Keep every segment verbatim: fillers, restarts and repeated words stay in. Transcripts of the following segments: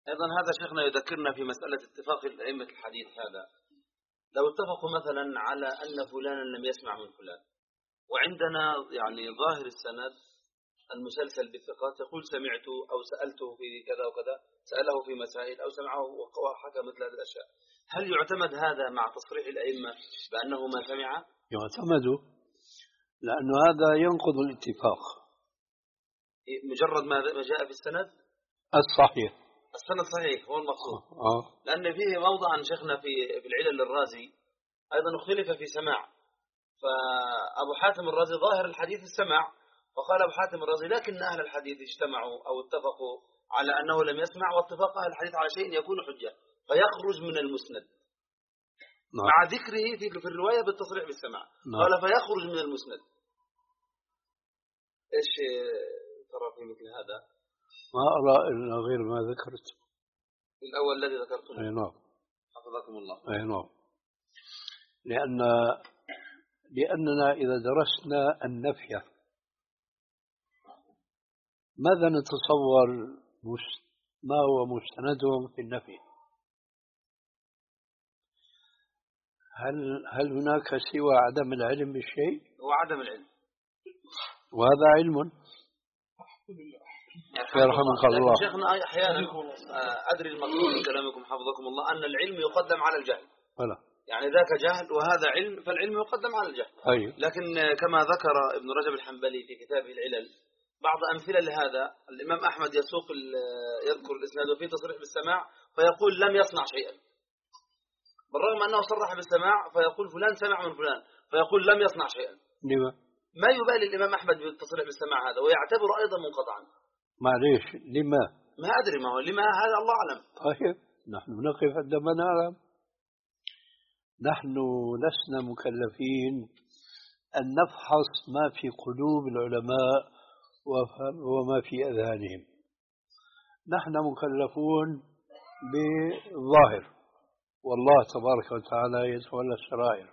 أيضا هذا شيخنا يذكرنا في مسألة اتفاق أئمة الحديث. هذا لو اتفقوا مثلا على أن فلانا لم يسمع من فلان، وعندنا يعني ظاهر السند المسلسل بالثقات يقول سمعت أو سألته في كذا وكذا، سأله في مسائل أو سمعه وحكى مثل هذه الأشياء، هل يعتمد هذا مع تصريح الأئمة بأنه ما سمع؟ يعتمد، لأنه هذا ينقض الاتفاق. مجرد ما جاء في السند الصحيح، السند صحيح هو المقصود. آه. لأن فيه موضعا شيخنا في في العلل الرازي أيضا اختلف في سماع، فأبو حاتم الرازي ظاهر الحديث السماع، فقال أبو حاتم الرازي لكن أهل الحديث اجتمعوا أو اتفقوا على أنه لم يسمع، واتفاق أهل الحديث على شيء يكون حجة فيخرج من المسند. نعم. مع ذكره في في الرواية بالتصريح بالسماع. نعم. قال فيخرج من المسند. إيش ترى في مثل هذا؟ ما أرى إلا غير ما ذكرت الأول الذي ذكرته. أي نعم. حفظكم الله. أي نعم. لأن لأننا إذا درسنا النفي ماذا نتصور ما هو مستندهم في النفي؟ هل هل هناك سوى عدم العلم بالشيء؟ هو عدم العلم، وهذا علم. يرحمك الله. شيخنا أحيانا أدري المقصود من كلامكم حفظكم الله أن العلم يقدم على الجهل. ولا. يعني ذاك جهل وهذا علم، فالعلم يقدم على الجهل. أيوه. لكن كما ذكر ابن رجب الحنبلي في كتابه العلل بعض أمثلة لهذا، الإمام أحمد يسوق يذكر الإسناد وفيه تصريح بالسماع فيقول لم يصنع شيئا، بالرغم أنه صرح بالسماع فيقول فلان سمع من فلان فيقول لم يصنع شيئا. لما؟ ما يبالي الإمام أحمد بالتصريح بالسماع هذا ويعتبر أيضا منقطعا؟ معليش، لما؟ ما أدري ما هو لما، هذا الله أعلم. طيب نحن نقف عندما نعلم. نحن لسنا مكلفين أن نفحص ما في قلوب العلماء وما في أذهانهم. نحن مكلفون بالظاهر، والله تبارك وتعالى يتولى السرائر.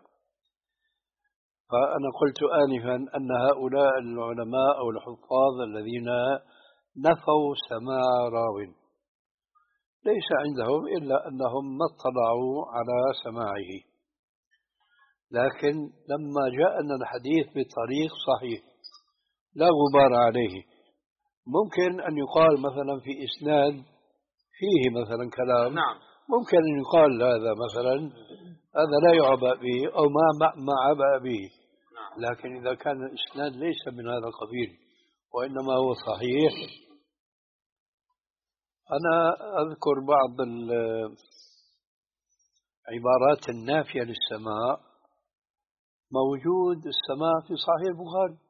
فأنا قلت آنفا أن هؤلاء العلماء أو الحفاظ الذين نفوا سماع راو ليس عندهم إلا أنهم ما اطلعوا على سماعه، لكن لما جاءنا الحديث بطريق صحيح لا غبار عليه، ممكن أن يقال مثلا في إسناد فيه مثلا كلام. نعم. ممكن أن يقال هذا مثلا هذا لا يعبأ به أو ما ما عبأ به. نعم. لكن إذا كان الإسناد ليس من هذا القبيل وإنما هو صحيح. أنا أذكر بعض العبارات النافية للسماع، موجود السماع في صحيح البخاري،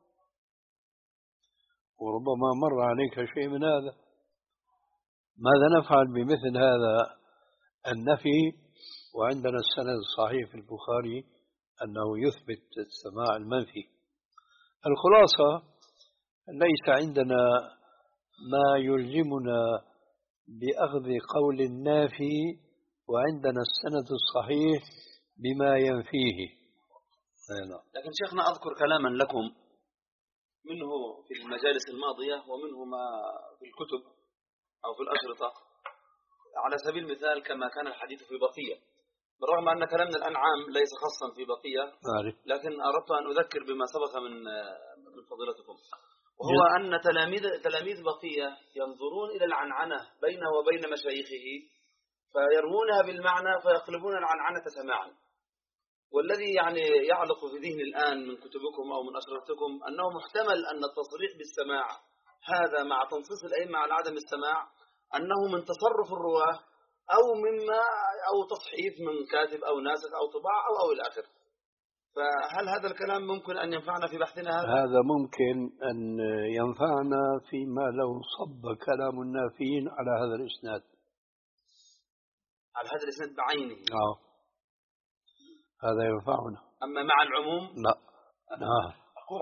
وربما مر عليك شيء من هذا. ماذا نفعل بمثل هذا النفي وعندنا السند الصحيح في البخاري أنه يثبت السماع المنفي؟ الخلاصة ليس عندنا ما يلزمنا بأخذ قول النافي وعندنا السند الصحيح بما ينفيه. لكن شيخنا أذكر كلاما لكم منه في المجالس الماضية ومنه ما في الكتب أو في الأشرطة، على سبيل المثال كما كان الحديث في بقية، بالرغم أن كلامنا الأنعام ليس خاصا في بقية، لكن أردت أن أذكر بما سبق من من فضيلتكم، وهو أن تلاميذ تلاميذ بقية ينظرون إلى العنعنة بينه وبين مشايخه فيروونها بالمعنى فيقلبون العنعنة سماعا. والذي يعني يعلق في ذهني الآن من كتبكم أو من أشرطتكم أنه محتمل أن التصريح بالسماع هذا مع تنصيص الأئمة على عدم السماع أنه من تصرف الرواة أو مما أو تصحيف من كاتب أو ناسخ أو طباعة أو أو الآخر. فهل هذا الكلام ممكن أن ينفعنا في بحثنا هذا؟ هذا ممكن أن ينفعنا فيما لو صب كلام النافين على هذا الإسناد، على هذا الإسناد بعينه. آه. هذا ينفعنا. أما مع العموم لا. نعم. أقول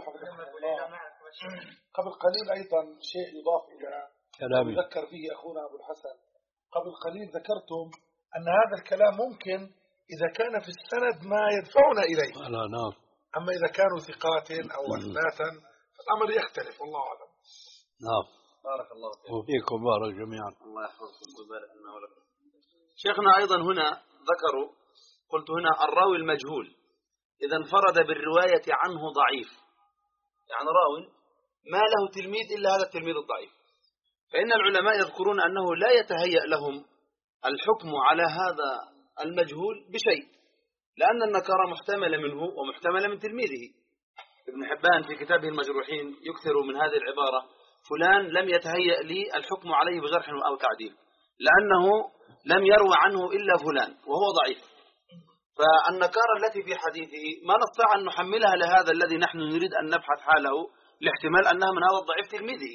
قبل قليل أيضا شيء يضاف إلى كلامي يذكر به أخونا أبو الحسن. قبل قليل ذكرتم أن هذا الكلام ممكن إذا كان في السند ما يدفعنا إليه. لا نعم. أما إذا كانوا ثقات أو أثباتا فالأمر يختلف والله أعلم. نعم. بارك الله فيك. وفيكم بارك جميعا. الله يحفظكم ويبارك لنا ولكم. شيخنا أيضا هنا ذكروا، قلت هنا الراوي المجهول إذا انفرد بالرواية عنه ضعيف، يعني راوي ما له تلميذ إلا هذا التلميذ الضعيف، فإن العلماء يذكرون أنه لا يتهيأ لهم الحكم على هذا المجهول بشيء، لأن النكارة محتملة منه ومحتملة من تلميذه. ابن حبان في كتابه المجروحين يكثر من هذه العبارة: فلان لم يتهيأ لي الحكم عليه بجرح أو تعديل، لأنه لم يروى عنه إلا فلان وهو ضعيف. فالنكارة التي في حديثه ما نستطيع أن نحملها لهذا الذي نحن نريد أن نبحث حاله، لاحتمال أنها من هذا الضعيف تلميذه.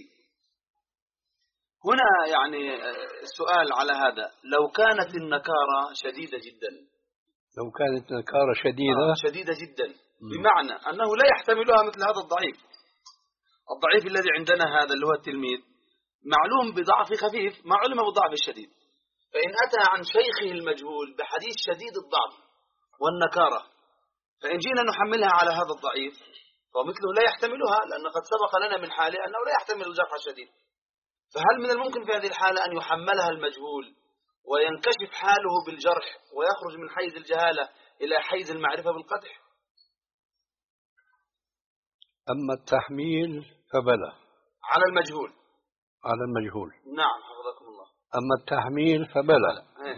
هنا يعني السؤال على هذا: لو كانت النكارة شديدة جدا، لو كانت نكارة شديدة آه شديدة جدا بمعنى أنه لا يحتملها مثل هذا الضعيف، الضعيف الذي عندنا هذا اللي هو التلميذ معلوم بضعف خفيف، ما علم بالضعف الشديد، فإن أتى عن شيخه المجهول بحديث شديد الضعف والنكارة، فإن جينا نحملها على هذا الضعيف فمثله لا يحتملها، لأن قد سبق لنا من حاله أنه لا يحتمل الجرح الشديد. فهل من الممكن في هذه الحالة أن يحملها المجهول وينكشف حاله بالجرح ويخرج من حيز الجهالة إلى حيز المعرفة بالقدح؟ أما التحميل فبلى على المجهول، على المجهول. نعم حفظكم الله. أما التحميل فبلى.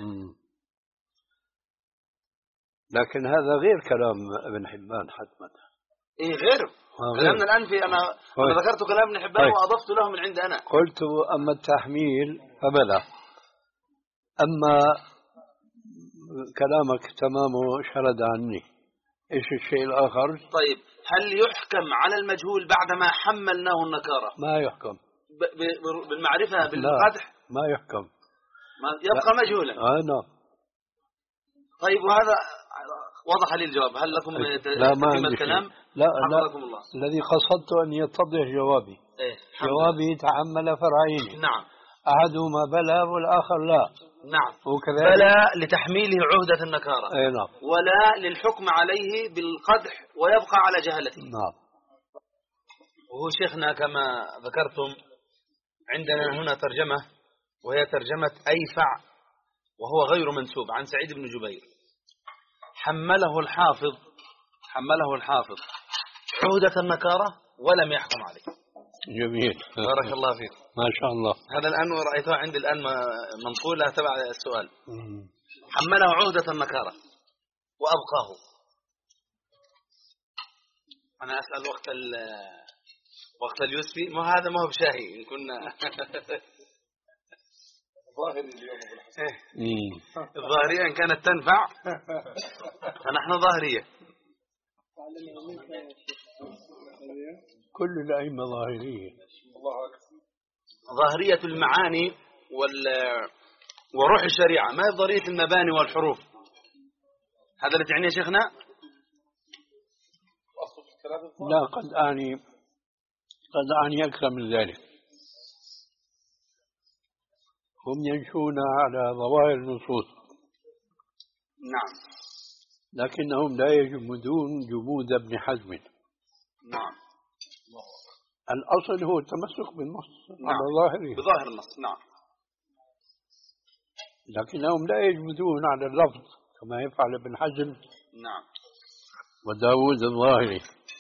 لكن هذا غير كلام ابن حبان حتما. إيه غير كلامنا الآن في أنا, أنا ذكرت كلام ابن حبان وأضفت له من عند أنا. قلت أما التحميل فبلى. أما كلامك تمامه شرد عني. إيش الشيء الآخر؟ طيب هل يحكم على المجهول بعدما حملناه النكارة؟ ما يحكم بالمعرفة بالقدح؟ ما يحكم، ما يبقى مجهولا. آه نعم. طيب وهذا وضح لي الجواب. هل لكم تكمل الكلام؟ لا لا الله. الذي قصدت أن يتضح جوابي. إيه؟ جوابي تحمل فرعين. نعم. أحدهما بلى والآخر لا. نعم. وكذلك بلى لتحميله عهدة النكارة. أي نعم. ولا للحكم عليه بالقدح ويبقى على جهلته. نعم. وهو شيخنا كما ذكرتم عندنا هنا ترجمة، وهي ترجمة أيفع وهو غير منسوب، عن سعيد بن جبير. حمله الحافظ حمله الحافظ عهدة النكارة ولم يحكم عليه. جميل. بارك الله فيك. ما شاء الله. هذا الآن رأيته عندي الآن منقولة تبع السؤال. حمله عهدة النكارة وأبقاه. أنا أسأل وقت وقت اليوسفي، ما هذا ما هو بشاهي إن كنا ظاهري اليوم أبو الحسن. ظاهريا كانت تنفع فنحن ظاهرية. كل الأئمة ظاهرية. ظاهرية المعاني وال وروح الشريعة، ما هي ظاهرية المباني والحروف. هذا اللي تعنيه شيخنا؟ لا قد أعني قد أعني أكثر من ذلك. هم ينشون على ظواهر النصوص. نعم. لكنهم لا يجمدون جمود ابن حزم. نعم. الأصل هو التمسك بالنص. نعم. على ظاهره بظاهر النص. نعم. لكنهم لا يجمدون على اللفظ كما يفعل ابن حزم. نعم. وداود الظاهري.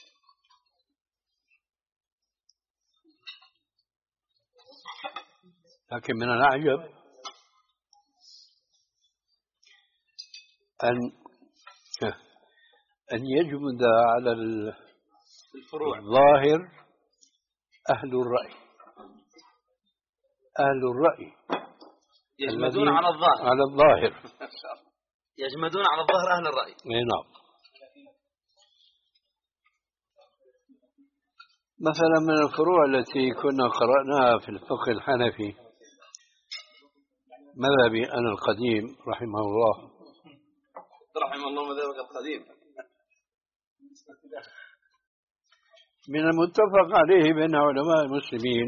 لكن من الأعجب أن أن يجمد على الفروع الظاهر أهل الرأي. أهل الرأي يجمدون على الظاهر على الظاهر يجمدون على الظاهر أهل الرأي. نعم. مثلا من الفروع التي كنا قرأناها في الفقه الحنفي مذهبي أنا القديم رحمه الله رحمه الله مذهبك القديم، من المتفق عليه بين علماء المسلمين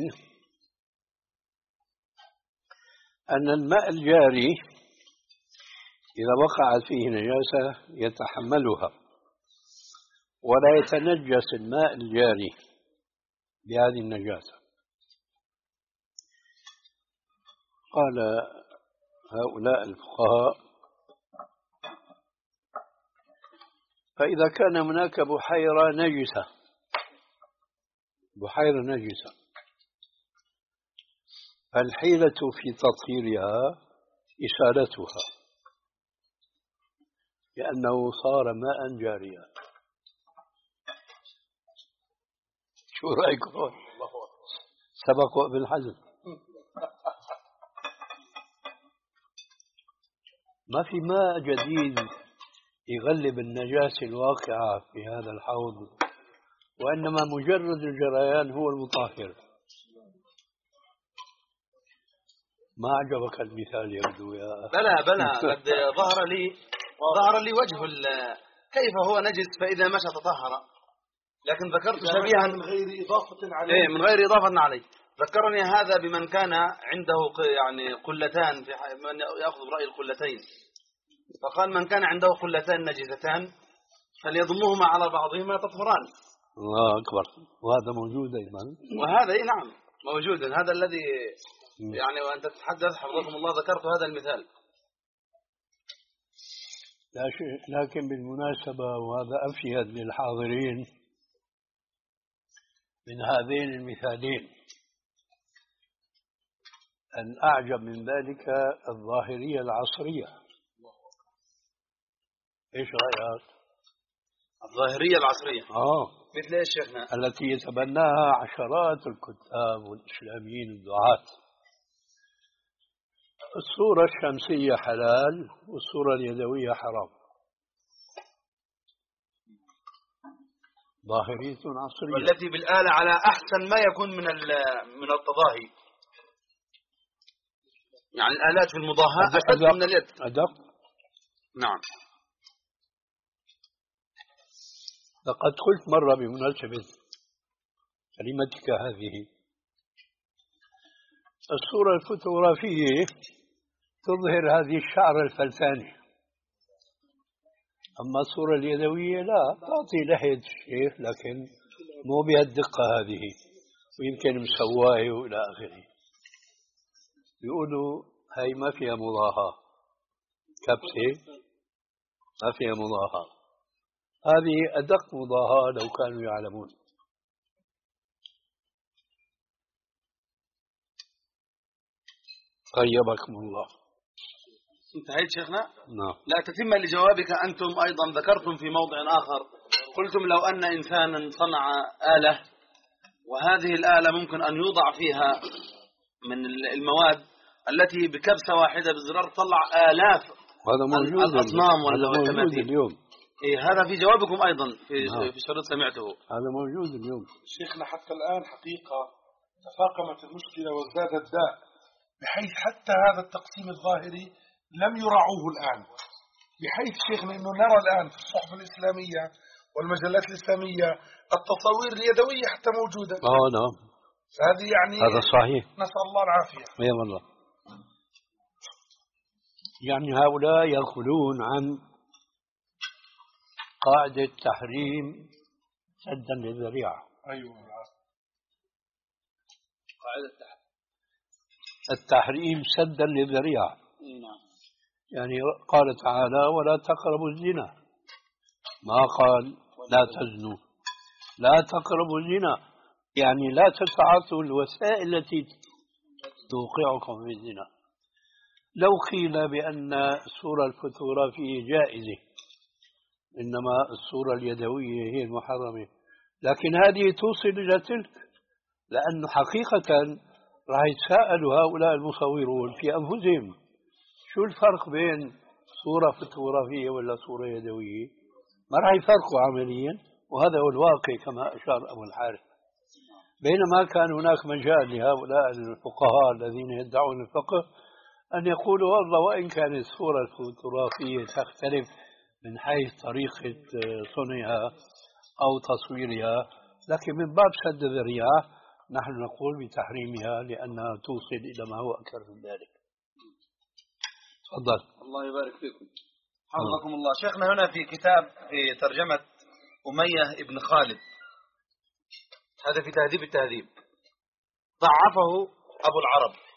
أن الماء الجاري إذا وقعت فيه نجاسة يتحملها ولا يتنجس الماء الجاري بهذه النجاسة. قال هؤلاء الفقهاء: فإذا كان هناك بحيرة نجسة بحيرة نجسة فالحيلة في تطهيرها إسالتها لأنه صار ماء جاريا. شو رأيكم؟ سبق ابن حزم. ما في ماء جديد يغلب النجاسة الواقعة في هذا الحوض، وإنما مجرد الجريان هو المطهر. ما أعجبك المثال يبدو يا بلى بلى قد ظهر لي ظهر لي وجه كيف هو نجس فإذا مشى تطهر، لكن ذكرت شبيها من غير إضافة عليه. إيه من غير إضافة عليه. ذكرني هذا بمن كان عنده يعني قلتان، في من يأخذ برأي القلتين، فقال من كان عنده قلتان نجستان فليضمهما على بعضهما تطهران. الله أكبر. وهذا موجود أيضا. وهذا إيه نعم موجود. هذا الذي يعني وأنت تتحدث حفظكم الله ذكرت هذا المثال. لكن بالمناسبة وهذا أفيد للحاضرين من هذين المثالين، الأعجب من ذلك الظاهرية العصرية. إيش رأيك؟ الظاهرية العصرية آه مثل إيش شيخنا؟ التي يتبناها عشرات الكتاب والإسلاميين الدعاة. الصورة الشمسية حلال والصورة اليدوية حرام. ظاهرية عصرية. والتي بالآلة على أحسن ما يكون من من التضاهي، يعني الآلات في المضاهاة أشد من اليد. أدق. نعم. لقد قلت مرة بمناسبة كلمتك هذه: الصورة الفوتوغرافية تظهر هذه الشعر الفلتاني، أما الصورة اليدوية لا، تعطي لحية الشيخ لكن مو بهالدقة هذه، ويمكن مسواي وإلى آخره. يقولوا هاي ما فيها مضاهاة، كبسة ما فيها مضاهاة. هذه أدق مضاهاة لو كانوا يعلمون. طيبكم الله. انتهيت شيخنا؟ نعم. لا تتم لجوابك أنتم أيضا ذكرتم في موضع آخر، قلتم لو أن إنسانا صنع آلة وهذه الآلة ممكن أن يوضع فيها من المواد التي بكبسة واحدة بالزرار تطلع آلاف هذا موجود الأصنام ولا موجود اليوم. إيه هذا في جوابكم أيضا في نعم. في شريط سمعته. هذا موجود اليوم. شيخنا حتى الآن حقيقة تفاقمت المشكلة وازداد الداء، بحيث حتى هذا التقسيم الظاهري لم يراعوه الآن، بحيث شيخنا أنه نرى الآن في الصحف الإسلامية والمجلات الإسلامية التصاوير اليدوية حتى موجودة. آه نعم. هذه يعني هذا صحيح. نسأل الله العافية. اي والله. يعني هؤلاء يقولون عن قاعدة تحريم سدا للذريعة. أيوة. قاعدة التحريم سدا للذريعة. نعم. يعني قال تعالى: ولا تقربوا الزنا، ما قال لا تزنوا. لا تقربوا الزنا يعني لا تتعاطوا الوسائل التي توقعكم في الزنا. لو قيل بأن الصورة الفوتوغرافية جائزة إنما الصورة اليدوية هي المحرمة، لكن هذه توصل إلى تلك، لأن حقيقة راح يتساءلوا هؤلاء المصورون في أنفسهم: شو الفرق بين صورة فوتوغرافية ولا صورة يدوية؟ ما راح يفرقوا عمليا، وهذا هو الواقع كما أشار أبو الحارث. بينما كان هناك مجال لهؤلاء الفقهاء الذين يدعون الفقه أن يقولوا: والله وإن كانت الصورة الفوتوغرافية تختلف من حيث طريقة صنعها أو تصويرها، لكن من باب سد الذريعة نحن نقول بتحريمها لأنها توصل إلى ما هو أكثر من ذلك. تفضل. الله يبارك فيكم حفظكم الله. شيخنا هنا في كتاب في ترجمة أمية ابن خالد، هذا في تهذيب التهذيب، ضعفه أبو العرب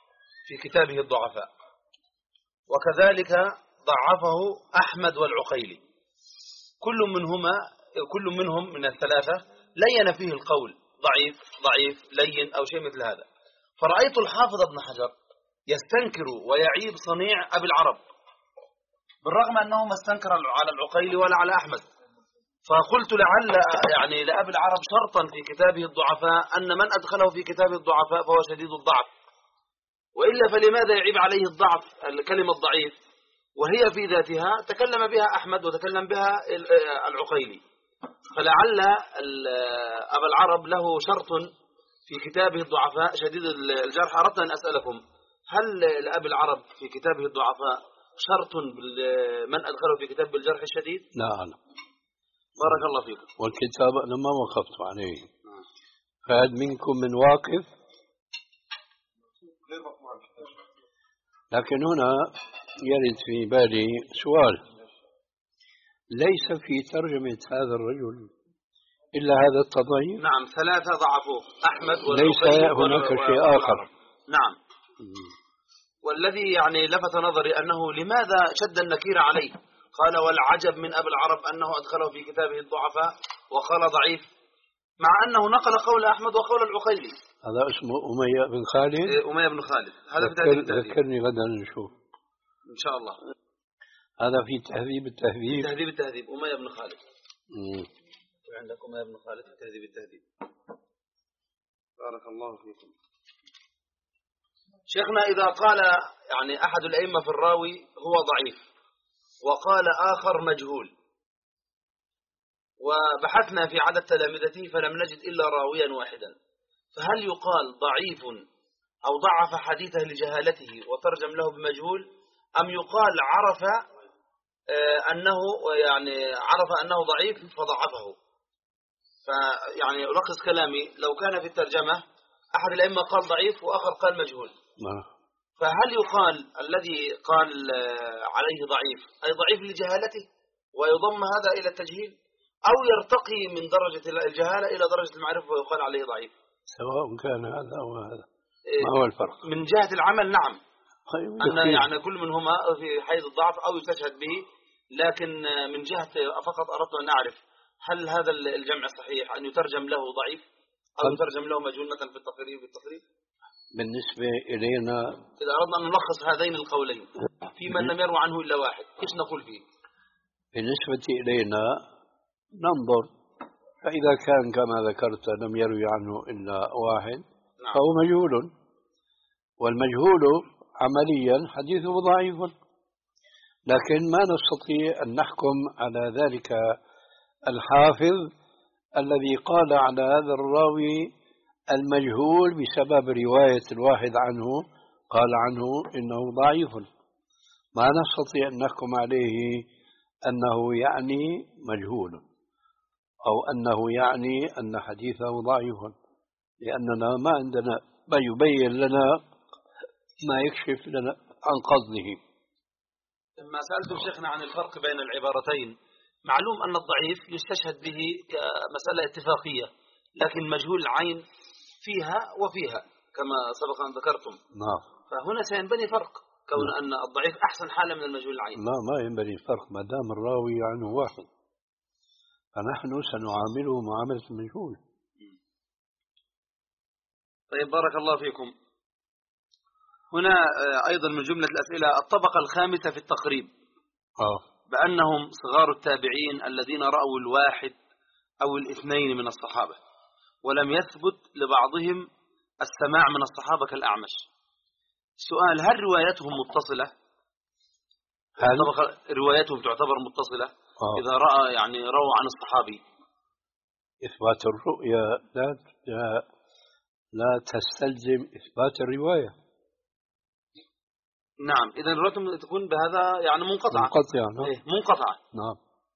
في كتابه الضعفاء، وكذلك ضعفه أحمد والعقيلي، كل منهما كل منهم من الثلاثة لين فيه القول ضعيف ضعيف لين أو شيء مثل هذا. فرأيت الحافظ ابن حجر يستنكر ويعيب صنيع أبي العرب، بالرغم أنه ما استنكر على العقيلي ولا على أحمد. فقلت لعل يعني لأبي العرب شرطا في كتابه الضعفاء أن من أدخله في كتابه الضعفاء فهو شديد الضعف، وإلا فلماذا يعيب عليه الضعف الكلمة الضعيف وهي في ذاتها تكلم بها أحمد وتكلم بها العقيلي. فلعل أبا العرب له شرط في كتابه الضعفاء شديد الجرح. أردت أن أسألكم، هل لأبي العرب في كتابه الضعفاء شرط من أدخله في كتاب الجرح الشديد؟ لا أعلم. بارك الله فيكم. والكتاب أنا ما وقفت عليه، فهل منكم من واقف؟ لكن هنا يرد في بالي سؤال، ليس في ترجمة هذا الرجل إلا هذا التضعيف؟ نعم، ثلاثة ضعفوه، أحمد ليس هناك شيء آخر. نعم. والذي يعني لفت نظري أنه لماذا شد النكير عليه، قال والعجب من أبي العرب أنه أدخله في كتابه الضعفاء وقال ضعيف، مع أنه نقل قول أحمد وقول العقيلي. هذا اسمه أمية بن خالد. إيه أمية بن خالد، هذا في ذكر تهذيب التهذيب. ذكرني غدا نشوف إن شاء الله. هذا في تهذيب التهذيب. في تهذيب التهذيب أمية بن خالد. مم. عندك أمية بن خالد في تهذيب التهذيب. بارك الله فيكم. شيخنا إذا قال يعني أحد الأئمة في الراوي هو ضعيف وقال آخر مجهول، وبحثنا في عدد تلامذته فلم نجد إلا راويا واحدا، فهل يقال ضعيف أو ضعف حديثه لجهالته وترجم له بمجهول، أم يقال عرف أنه يعني عرف أنه ضعيف فضعفه؟ فيعني ألخص كلامي، لو كان في الترجمة أحد الأئمة قال ضعيف وآخر قال مجهول، فهل يقال الذي قال عليه ضعيف أي ضعيف لجهالته ويضم هذا إلى التجهيل، أو يرتقي من درجة الجهالة إلى درجة المعرفة ويقال عليه ضعيف؟ سواء كان هذا أو هذا، ما هو الفرق؟ من جهة العمل نعم، طيب أن يعني كل منهما في حيز الضعف أو يستشهد به، لكن من جهة فقط أردت أن أعرف هل هذا الجمع صحيح أن يترجم له ضعيف أو يترجم له مجهول مثلا في التقريب والتقريب؟ بالنسبة إلينا إذا أردنا أن نلخص هذين القولين في من لم يروى عنه إلا واحد، إيش نقول فيه؟ بالنسبة إلينا ننظر، فإذا كان كما ذكرت لم يروي عنه إلا واحد نعم. فهو مجهول، والمجهول عمليا حديثه ضعيف، لكن ما نستطيع أن نحكم على ذلك الحافظ الذي قال على هذا الراوي المجهول بسبب رواية الواحد عنه قال عنه إنه ضعيف، ما نستطيع أن نحكم عليه أنه يعني مجهول أو أنه يعني أن حديثه ضعيف، لأننا ما عندنا ما يبين لنا ما يكشف لنا عن قصده. لما سألت شيخنا عن الفرق بين العبارتين، معلوم أن الضعيف يستشهد به كمسألة اتفاقية، لكن مجهول العين فيها وفيها كما سبق أن ذكرتم. نعم. فهنا سينبني فرق كون نعم. أن الضعيف أحسن حالة من المجهول العين. لا، ما ينبني فرق ما دام الراوي عنه واحد، فنحن سنعامله معاملة المجهول. طيب بارك الله فيكم. هنا أيضا من جملة الأسئلة الطبقة الخامسة في التقريب آه. بأنهم صغار التابعين الذين رأوا الواحد أو الاثنين من الصحابة ولم يثبت لبعضهم السماع من الصحابة كالأعمش. سؤال، هل روايتهم متصلة؟ هل روايتهم تعتبر متصلة آه. إذا رأى يعني روى عن الصحابي؟ إثبات الرؤيا لا لا تستلزم إثبات الرواية. نعم، إذا روايتهم تكون بهذا يعني منقطعة. منقطعة نعم. إيه منقطعة نعم.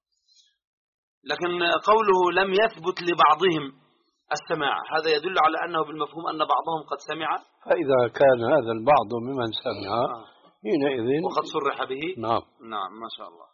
لكن قوله لم يثبت لبعضهم السماع هذا يدل على أنه بالمفهوم أن بعضهم قد سمع، فإذا كان هذا البعض ممن سمع آه. حينئذ وقد صرح به. نعم نعم ما شاء الله.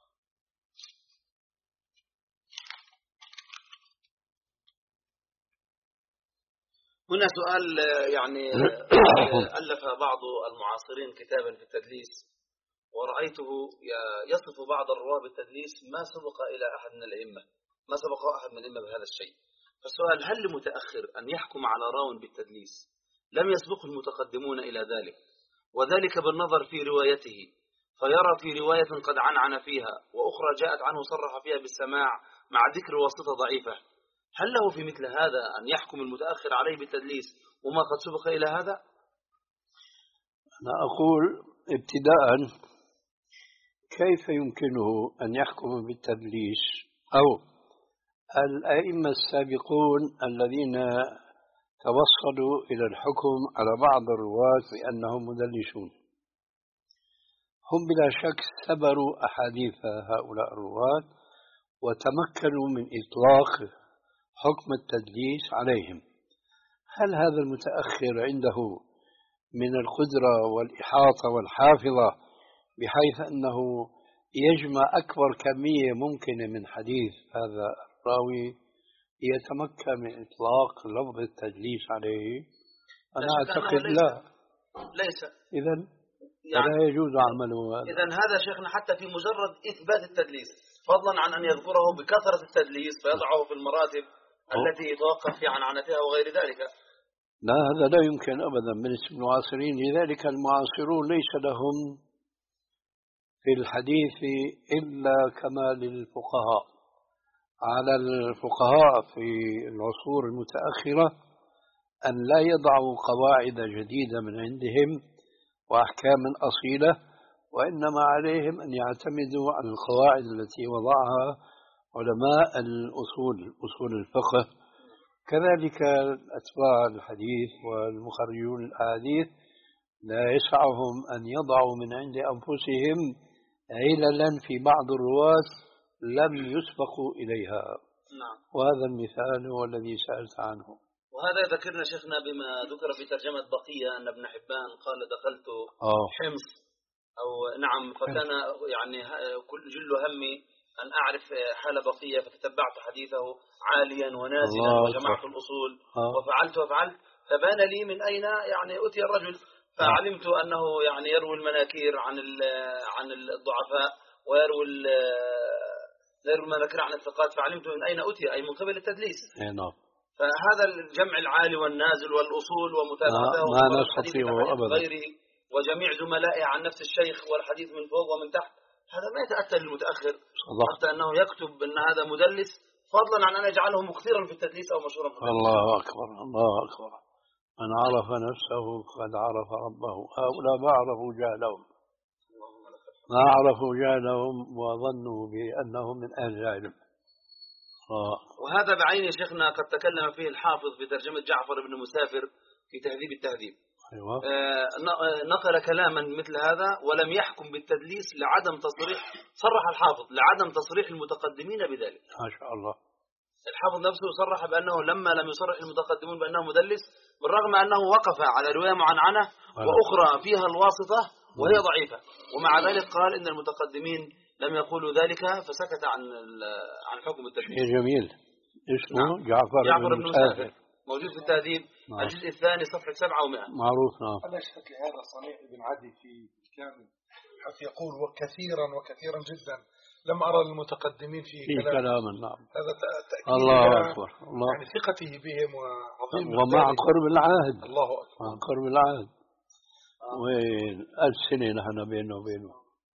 هنا سؤال يعني ألف بعض المعاصرين كتابا في التدليس، ورأيته يصف بعض الرواة بالتدليس ما سبق إلى أحد من الأئمة ما سبق أحد من الأئمة بهذا الشيء. فالسؤال: هل لمتأخر أن يحكم على راو بالتدليس لم يسبقه المتقدمون إلى ذلك، وذلك بالنظر في روايته، فيرى في رواية قد عنعن فيها وأخرى جاءت عنه صرح فيها بالسماع مع ذكر واسطة ضعيفة، هل له في مثل هذا أن يحكم المتأخر عليه بالتدليس وما قد سبق إلى هذا؟ أنا أقول ابتداء، كيف يمكنه أن يحكم بالتدليس أو الأئمة السابقون الذين توصلوا إلى الحكم على بعض الرواة بأنهم مدلسون؟ هم بلا شك سبروا أحاديث هؤلاء الرواة وتمكنوا من إطلاق حكم التدليس عليهم. هل هذا المتأخر عنده من القدرة والإحاطة والحافظة بحيث أنه يجمع أكبر كمية ممكنة من حديث هذا الراوي يتمكن من إطلاق لفظ التدليس عليه؟ أنا أعتقد لا. ليس. إذن يعني لا يجوز عمله هذا. إذن هذا شيخنا حتى في مجرد إثبات التدليس، فضلا عن أن يذكره بكثرة التدليس فيضعه في المراتب التي يتوقف في عنعنتها وغير ذلك. لا، هذا لا يمكن أبدا بالنسبة للمعاصرين. لذلك المعاصرون ليس لهم في الحديث إلا كما للفقهاء. على الفقهاء في العصور المتأخرة أن لا يضعوا قواعد جديدة من عندهم وأحكام أصيلة، وإنما عليهم أن يعتمدوا على القواعد التي وضعها علماء الأصول أصول الفقه. كذلك أتباع الحديث والمخرجون الأحاديث لا يسعهم أن يضعوا من عند أنفسهم عللا في بعض الرواة لم يسبقوا إليها. نعم. وهذا المثال هو الذي سألت عنه. وهذا ذكرنا شيخنا بما ذكر في ترجمة بقية أن ابن حبان قال دخلت أوه. حمص أو نعم، فكان يعني كل جل همي أن أعرف حال بقية، فتتبعت حديثه عاليا ونازلا وجمعت الأصول أوه. وفعلت وفعلت، فبان لي من أين يعني أتي الرجل، فعلمت أنه يعني يروي المناكير عن عن الضعفاء ويروي يروي المناكير عن الثقات، فعلمت من أين أتي، أي من قبل التدليس. نعم. فهذا الجمع العالي والنازل والأصول ومتابعته ما نستطيع أبدا غيره وجميع زملائه عن نفس الشيخ والحديث من فوق ومن تحت، هذا ما يتأتى للمتأخر حتى أنه يكتب أن هذا مدلس، فضلا عن أن يجعله مكثرا في التدليس أو مشهورا في التدليس. الله أكبر الله أكبر. من عرف نفسه قد عرف ربه. هؤلاء ما عرفوا جهلهم ما عرفوا جهلهم وظنوا بأنهم من أهل العلم. آه. وهذا بعينه شيخنا قد تكلم فيه الحافظ في ترجمة جعفر بن مسافر في تهذيب التهذيب. أيوة. آه نقل كلاما مثل هذا ولم يحكم بالتدليس لعدم تصريح، صرح الحافظ لعدم تصريح المتقدمين بذلك. ما شاء الله. الحافظ نفسه صرح بأنه لما لم يصرح المتقدمون بأنه مدلس، بالرغم أنه وقف على رواية معنعنة وأخرى فيها الواسطة وهي ضعيفة، ومع ذلك قال إن المتقدمين لم يقولوا ذلك فسكت عن عن حكم التدليس. جميل. اسمه نعم. جعفر, جعفر بن مسافر، مسافر، موجود في التهذيب نعم. الجزء الثاني صفحة سبعة ومئة. معروف. نعم. أنا أشهد لهذا صنيع بن عدي في الكامل حتى يقول وكثيرا وكثيرا جدا لم أرى المتقدمين في, في كلام. كلام. نعم. هذا تأكيد الله أكبر. الله. يعني ثقته بهم وعظيم ومع قرب العهد. الله أكبر. مع قرب العهد. آه. وين ألف سنة نحن بينه وبينه.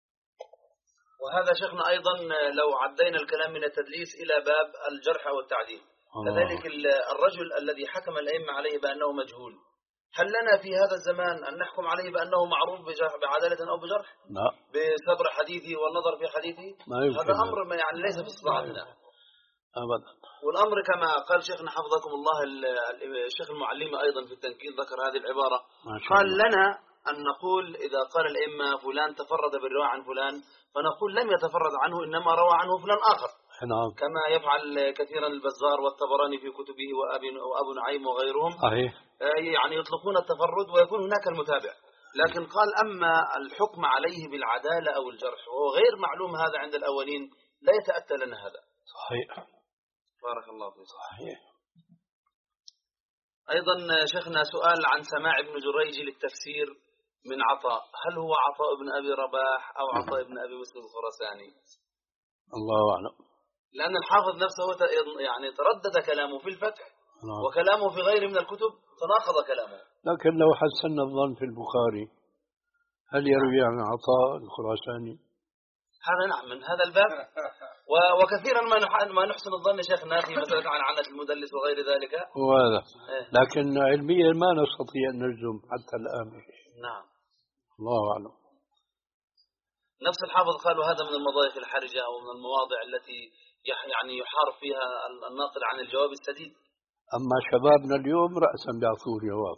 وهذا شيخنا أيضا لو عدينا الكلام من التدليس إلى باب الجرح والتعديل، كذلك الرجل الذي حكم الأئمة عليه بأنه مجهول، هل لنا في هذا الزمان أن نحكم عليه بأنه معروف بعدالة أو بجرح؟ لا. بصبر حديثه والنظر في حديثه؟ هذا أمر ما يعني ليس في استطاعتنا أبدا. والأمر كما قال شيخنا حفظكم الله الشيخ المعلمي أيضا في التنكيل ذكر هذه العبارة، قال لنا أن نقول إذا قال الأئمة فلان تفرد بالرواية عن فلان فنقول لم يتفرد عنه إنما روى عنه فلان آخر. نعم. كما يفعل كثيرا البزار والطبراني في كتبه وأبو نعيم وغيرهم. صحيح. يعني يطلقون التفرد ويكون هناك المتابع، لكن قال أما الحكم عليه بالعدالة أو الجرح وهو غير معلوم هذا عند الأولين لا يتأتى لنا هذا. صحيح. بارك الله فيك. صحيح. أيضا شيخنا سؤال عن سماع ابن جريج للتفسير من عطاء، هل هو عطاء بن أبي رباح أو عطاء بن أبي مسلم الخراساني؟ الله أعلم. لأن الحافظ نفسه يعني تردد كلامه في الفتح وكلامه في غيره من الكتب تناقض كلامه. لكن لو حسن الظن في البخاري هل يروي عن عطاء الخراساني؟ هذا نعم من هذا الباب. وكثيرا ما ما نحسن الظن شيخنا في مسألة عن عنة المدلس وغير ذلك. وهذا لكن علميا ما نستطيع أن نجزم حتى الآن. نعم الله أعلم. نفس الحافظ قالوا هذا من المضايق الحرجة أو من المواضع التي يعني يحارب فيها الناقل عن الجواب السديد. أما شبابنا اليوم رأسا بيعطوه جواب.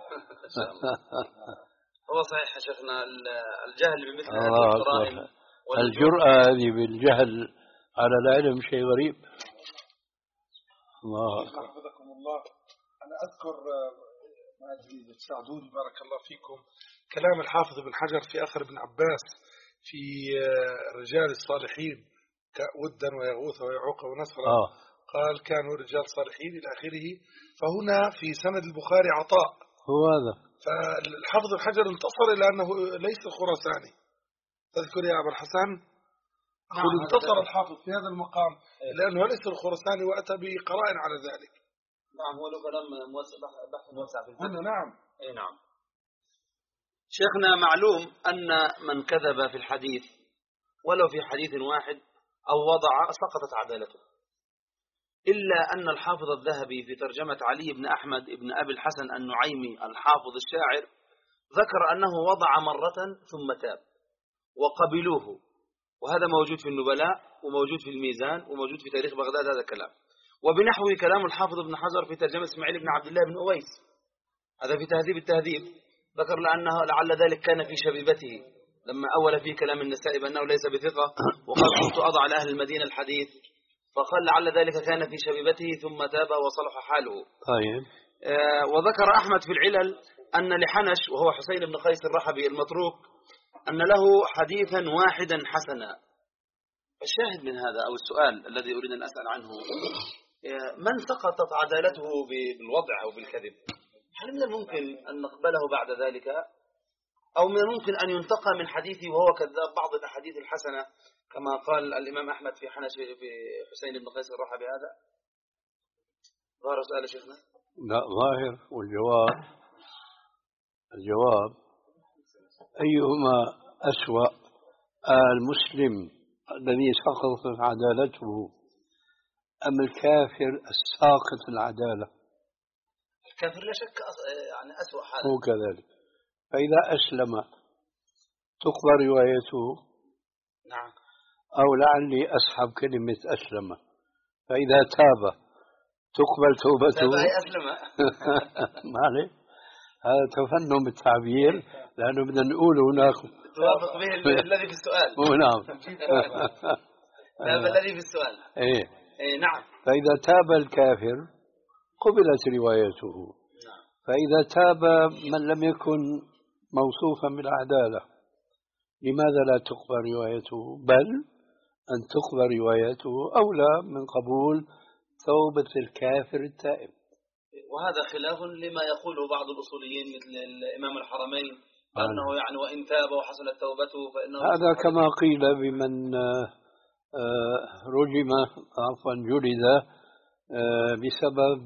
هو صحيح يا شيخنا الجهل بمثل هذه الجرائم، الجرأة هذه بالجهل على العلم شيء غريب. الله حفظكم الله. أنا أذكر ما أدري تساعدوني بارك الله فيكم كلام الحافظ ابن حجر في أثر ابن عباس في رجال الصالحين ودا ويغوث ويعوق ونسرا. آه. قال كانوا رجال صالحين إلى آخره. فهنا في سند البخاري عطاء هو هذا. فالحافظ ابن حجر انتصر إلى أنه ليس الخراساني. تذكر يا أبا الحسن؟ نعم انتصر الحافظ في هذا المقام لأنه ليس الخراساني وأتى بقرائن على ذلك. نعم هو له كلام بحث موسع في الفتح. نعم اي نعم. شيخنا معلوم أن من كذب في الحديث ولو في حديث واحد أو وضع سقطت عدالته، إلا أن الحافظ الذهبي في ترجمة علي بن أحمد بن أبي الحسن النعيمي الحافظ الشاعر ذكر أنه وضع مرة ثم تاب وقبلوه، وهذا موجود في النبلاء وموجود في الميزان وموجود في تاريخ بغداد هذا الكلام. وبنحو كلام الحافظ ابن حجر في ترجمة إسماعيل بن عبد الله بن أويس هذا في تهذيب التهذيب ذكر لأنه لعل ذلك كان في شبيبته لما أول فيه كلام النسائي بأنه ليس بثقة وقال كنت أضع لأهل المدينة الحديث، فقال لعل ذلك كان في شبيبته ثم تاب وصلح حاله. طيب. آه وذكر أحمد في العلل أن لحنش وهو حسين بن قيس الرحبي المتروك أن له حديثا واحدا حسنا. الشاهد من هذا أو السؤال الذي أريد أن أسأل عنه من سقطت عدالته بالوضع أو بالكذب، هل من الممكن أن نقبله بعد ذلك أو من الممكن أن ينتقى من حديثه وهو كذاب بعض الأحاديث الحسنة كما قال الإمام أحمد في حنش في حسين بن قيس الرحبي؟ هذا ظاهر سؤال شيخنا؟ لا ظاهر. والجواب الجواب أيهما أسوأ المسلم الذي سقطت عدالته أم الكافر الساقط العدالة؟ الكافر لا شك يعني أسوأ حالا. هو كذلك. فإذا أسلم تقبل روايته. نعم. أو لعلي أسحب كلمة أسلم، فإذا تاب تقبل توبته. تاب أي أسلم. ما عليه، هذا تفنن بالتعبير لأنه بدنا نقول هناك توافق به الذي في السؤال. نعم. تاب الذي في السؤال. إيه. إيه نعم. فإذا تاب الكافر قبلت روايته. نعم. فإذا تاب من لم يكن موصوفا بالعدالة لماذا لا تقبل روايته؟ بل أن تقبل روايته أولى من قبول توبة الكافر التائب. وهذا خلاف لما يقوله بعض الأصوليين مثل الإمام الحرمين أنه يعني وإن تاب وحسنت توبته فإنه هذا كما قيل بمن رجم عفوا جلد بسبب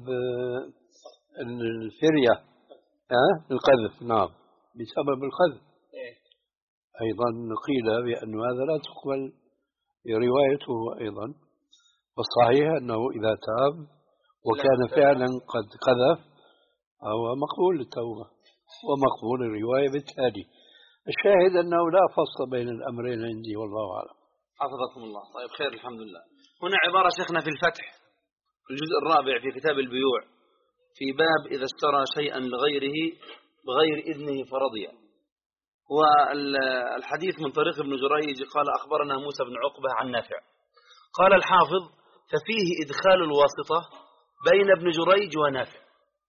الفرية القذف. نعم بسبب القذف. أيضا قيل بأن هذا لا تقبل روايته أيضا. والصحيح أنه إذا تاب وكان فعلا قد قذف هو مقبول التوبة ومقبول الرواية بالتالي. الشاهد أنه لا فصل بين الأمرين عندي والله أعلم. حفظكم الله. طيب خير الحمد لله. هنا عبارة شيخنا في الفتح في الجزء الرابع في كتاب البيوع في باب إذا اشترى شيئا لغيره بغير إذنه فرضي. والحديث من طريق ابن جريج قال أخبرنا موسى بن عقبة عن نافع. قال الحافظ ففيه إدخال الواسطة بين ابن جريج ونافع.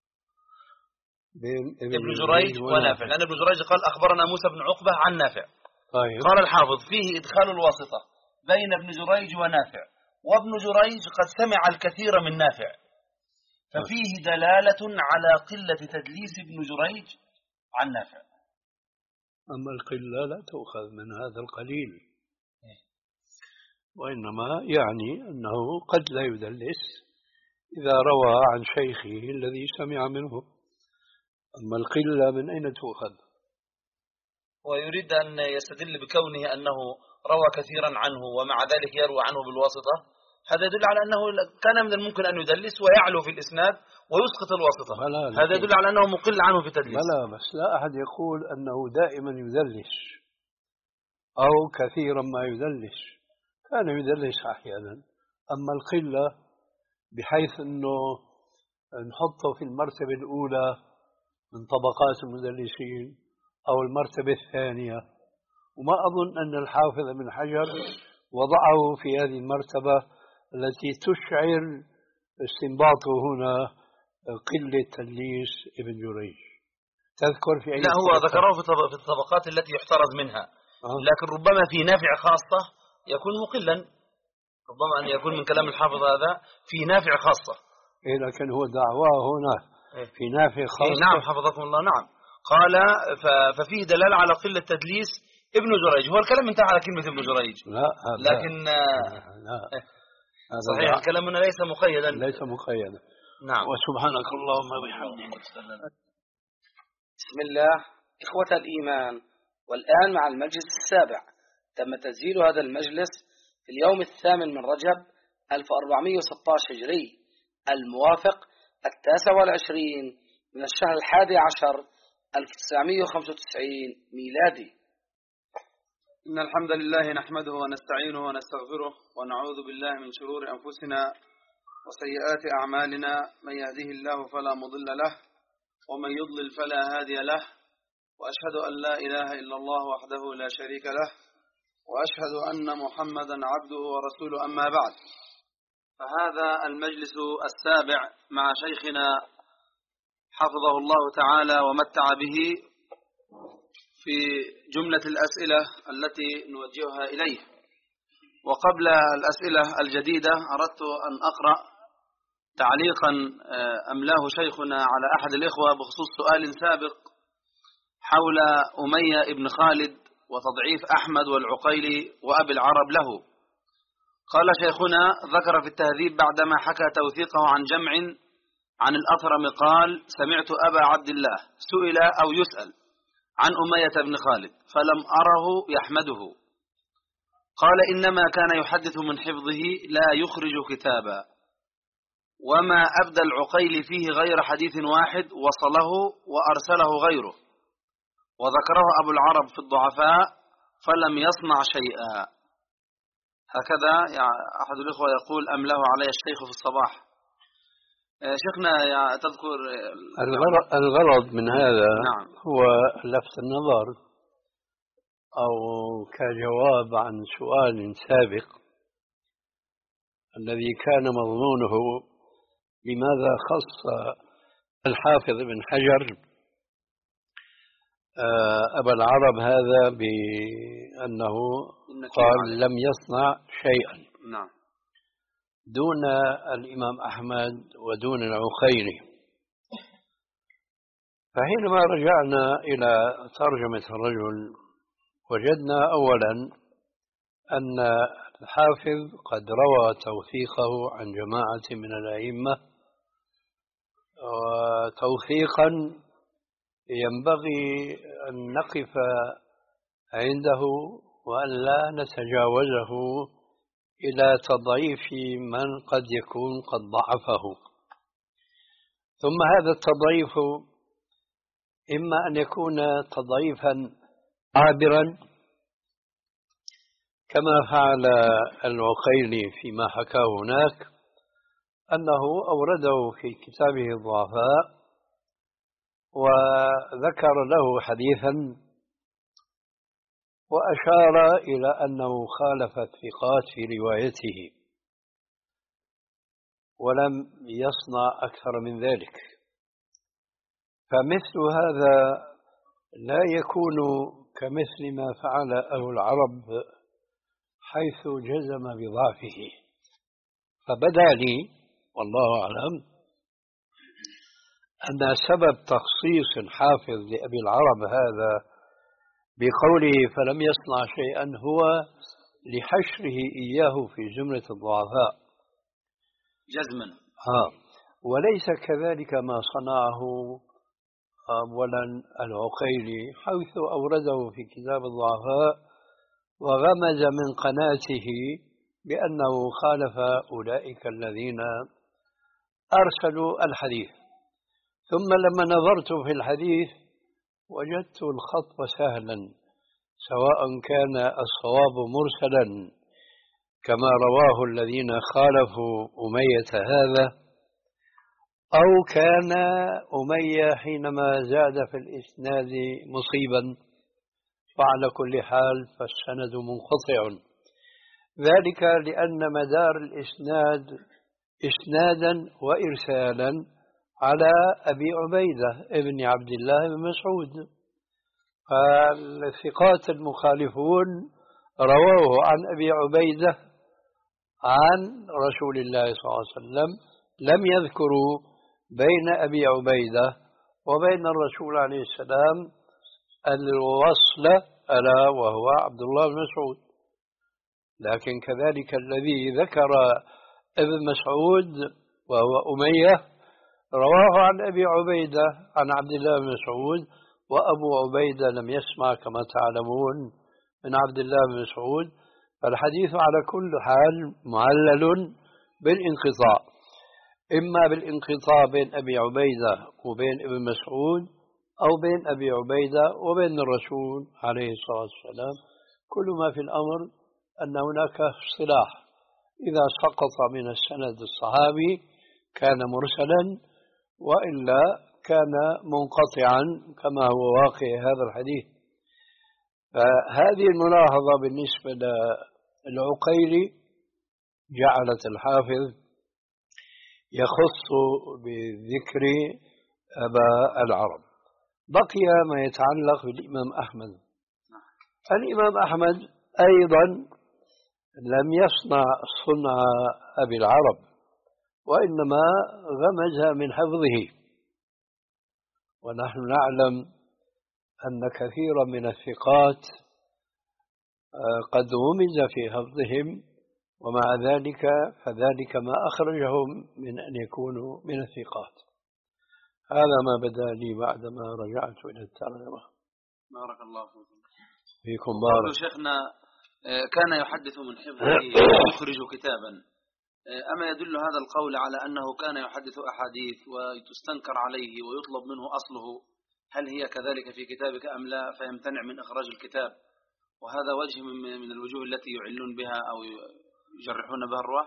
ابن جريج ونافع لأن ابن جريج قال أخبرنا موسى بن عقبة عن نافع. طيب. قال الحافظ فيه إدخال الواسطة بين ابن جريج ونافع، وابن جريج قد سمع الكثير من نافع ففيه دلالة على قلة تدليس ابن جريج عن نافع. أما القلة لا تؤخذ من هذا القليل، وإنما يعني أنه قد لا يدلس إذا روى عن شيخه الذي سمع منه. أما القلة من أين تؤخذ؟ ويريد أن يستدل بكونه أنه روى كثيرا عنه ومع ذلك يروى عنه بالواسطة، هذا يدل على أنه كان من الممكن أن يدلس ويعلو في الإسناد ويسقط الواسطة. هذا يدل على أنه مقل عنه في التدليس. بلى، بس لا أحد يقول أنه دائما يدلس أو كثيرا ما يدلس، كان يدلس أحيانا. أما القلة بحيث أنه نحطه في المرتبة الأولى من طبقات المدلسين أو المرتبة الثانية، وما أظن أن الحافظ بن حجر وضعه في هذه المرتبة التي تشعر استنباطه هنا قلة تدليس ابن جريج. تذكر في أي؟ لا، هو ذكره في الطبقات التي يحترز منها، لكن ربما في نافع خاصة يكون مقلا، ربما أن يكون من كلام الحافظ هذا في نافع خاصة. إيه، لكن هو دعواه هنا في نافع خاصة. إيه نعم، حفظكم الله. نعم، قال ففيه دلالة على قلة تدليس ابن جريج. هو الكلام انتهى على كلمة ابن جريج. لا، لكن لا. صحيح الكلام هنا ليس مقيدا. ليس مقيدا. نعم. وسبحانك اللهم وبحمدك. بسم الله. إخوة الإيمان، والآن مع المجلس السابع. تم تسجيل هذا المجلس في اليوم الثامن من رجب ألف وأربعمائة وستة عشر هجري، الموافق التاسع والعشرين من الشهر الحادي عشر ألف وتسعمائة وخمسة وتسعين ميلادي. إن الحمد لله نحمده ونستعينه ونستغفره ونعوذ بالله من شرور أنفسنا وسيئات أعمالنا، من يهده الله فلا مضل له ومن يضلل فلا هادي له، وأشهد أن لا إله إلا الله وحده لا شريك له، وأشهد أن محمدا عبده ورسوله. أما بعد، فهذا المجلس السابع مع شيخنا حفظه الله تعالى ومتع به في جملة الأسئلة التي نوجهها إليه. وقبل الأسئلة الجديدة أردت أن أقرأ تعليقا أملاه شيخنا على أحد الإخوة بخصوص سؤال سابق حول أمية ابن خالد وتضعيف أحمد والعقيلي وأبي العرب له. قال شيخنا: ذكر في التهذيب بعدما حكى توثيقه عن جمع عن الأطرم قال: سمعت أبا عبد الله سئل أو يسأل عن أمية بن خالد فلم أره يحمده، قال: إنما كان يحدث من حفظه لا يخرج كتابا، وما أبدى العقيل فيه غير حديث واحد وصله وأرسله غيره، وذكره أبو العرب في الضعفاء فلم يصنع شيئا. هكذا يعني أحد الإخوة يقول أمله علي الشيخ في الصباح. شيخنا يعني تذكر الغرض من هذا نعم. هو لفت النظر أو كجواب عن سؤال سابق الذي كان مضمونه لماذا خص الحافظ بن حجر أبا العرب هذا بأنه قال لم يصنع شيئا، نعم، دون الإمام أحمد ودون العقيلي. فحينما رجعنا إلى ترجمة الرجل وجدنا أولا أن الحافظ قد روى توثيقه عن جماعة من الأئمة، وتوثيقا ينبغي أن نقف عنده وأن لا نتجاوزه إلى تضعيف من قد يكون قد ضعفه. ثم هذا التضعيف إما أن يكون تضعيفا عابرا كما فعل العقيلي فيما حكاه هناك، أنه أورده في كتابه الضعفاء وذكر له حديثا وأشار إلى أنه خالف الثقات في روايته ولم يصنع أكثر من ذلك. فمثل هذا لا يكون كمثل ما فعل أهل العرب حيث جزم بضعفه. فبدا لي والله أعلم أن سبب تخصيص حافظ لأبي العرب هذا بقوله فلم يصنع شيئا هو لحشره إياه في زمرة الضعفاء جزما. ها وليس كذلك ما صنعه أولا العقيلي، حيث أورده في كتاب الضعفاء وغمز من قناته بأنه خالف أولئك الذين أرسلوا الحديث. ثم لما نظرت في الحديث وجدت الخط سهلا، سواء كان الصواب مرسلا كما رواه الذين خالفوا أمية هذا، أو كان أمية حينما زاد في الإسناد مصيبا، فعلى كل حال فالسند منقطع، ذلك لأن مدار الإسناد إسنادا وإرسالا على أبي عبيدة ابن عبد الله بن مسعود، فالثقات المخالفون رواه عن أبي عبيدة عن رسول الله صلى الله عليه وسلم، لم يذكروا بين أبي عبيدة وبين الرسول عليه السلام الوصل ألا وهو عبد الله بن مسعود. لكن كذلك الذي ذكر ابن مسعود وهو أمية رواه عن أبي عبيدة عن عبد الله بن مسعود، وأبو عبيدة لم يسمع كما تعلمون من عبد الله بن مسعود، فالحديث على كل حال معلل بالانقطاع، إما بالانقطاع بين أبي عبيدة وبين ابن مسعود، أو بين أبي عبيدة وبين الرسول عليه الصلاة والسلام. كل ما في الأمر أن هناك اصطلاح، إذا سقط من السند الصحابي كان مرسلا، وإلا كان منقطعا كما هو واقع هذا الحديث. فهذه الملاحظة بالنسبة للعقيلي جعلت الحافظ يخص بذكر أبا العرب. بقي ما يتعلق بالإمام أحمد. الإمام أحمد أيضا لم يصنع صنع أبي العرب، وإنما غمز من حفظه، ونحن نعلم أن كثيرا من الثقات قد غمز في حفظهم، ومع ذلك فذلك ما أخرجهم من أن يكونوا من الثقات. هذا ما بدا لي بعدما رجعت إلى الترجمة. بارك الله فيكم. فيكم بارك. شيخنا كان يحدث من حفظه يخرج كتابا، أما يدل هذا القول على أنه كان يحدث أحاديث وتستنكر عليه ويطلب منه أصله؟ هل هي كذلك في كتابك أم لا، فيمتنع من إخراج الكتاب؟ وهذا وجه من الوجوه التي يعلون بها أو يجرحون بها الرواة.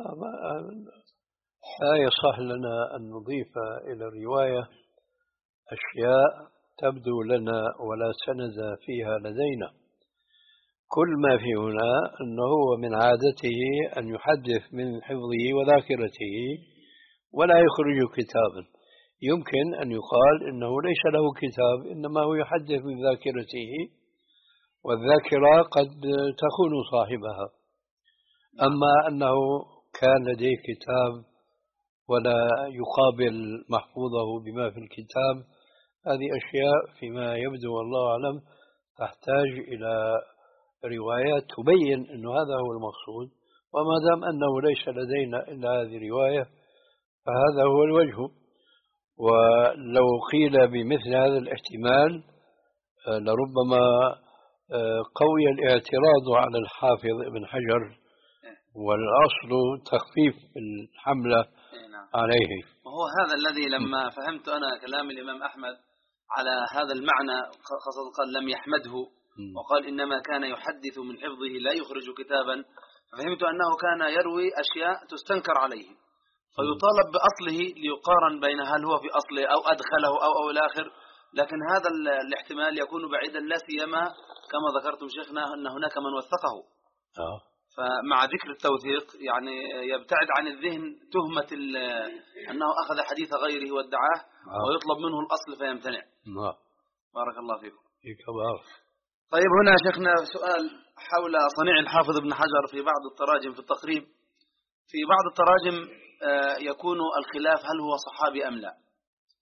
لا يصح لنا أن نضيف إلى الرواية أشياء تبدو لنا ولا سند فيها لدينا. كل ما في هنا أنه من عادته أن يحدث من حفظه وذاكرته ولا يخرج كتابا. يمكن أن يقال إنه ليس له كتاب، إنما هو يحدث من ذاكرته، والذاكرة قد تخون صاحبها. أما أنه كان لديه كتاب ولا يقابل محفوظه بما في الكتاب، هذه أشياء فيما يبدو والله أعلم تحتاج إلى روايات تبين أن هذا هو المقصود. وما دام أنه ليس لدينا إلا هذه الرواية فهذا هو الوجه. ولو قيل بمثل هذا الاحتمال لربما قوي الاعتراض على الحافظ ابن حجر، والأصل تخفيف الحملة عليه. وهو هذا الذي لما فهمت أنا كلام الإمام أحمد على هذا المعنى، خاصة قال لم يحمده وقال إنما كان يحدث من حفظه لا يخرج كتابا، فهمت أنه كان يروي أشياء تستنكر عليه فيطالب بأصله ليقارن بين هل هو في أصله أو أدخله أو أو الآخر. لكن هذا الاحتمال يكون بعيدا، لا سيما كما ذكرتم شيخنا أن هناك من وثقه. أوه. فمع ذكر التوثيق يعني يبتعد عن الذهن تهمة أنه أخذ حديث غيره وادعاه ويطلب منه الأصل فيمتنع. أوه. بارك الله فيكم. فيك بارك. طيب هنا شيخنا سؤال حول صنيع الحافظ ابن حجر في بعض التراجم في التقريب. في بعض التراجم يكون الخلاف هل هو صحابي أم لا.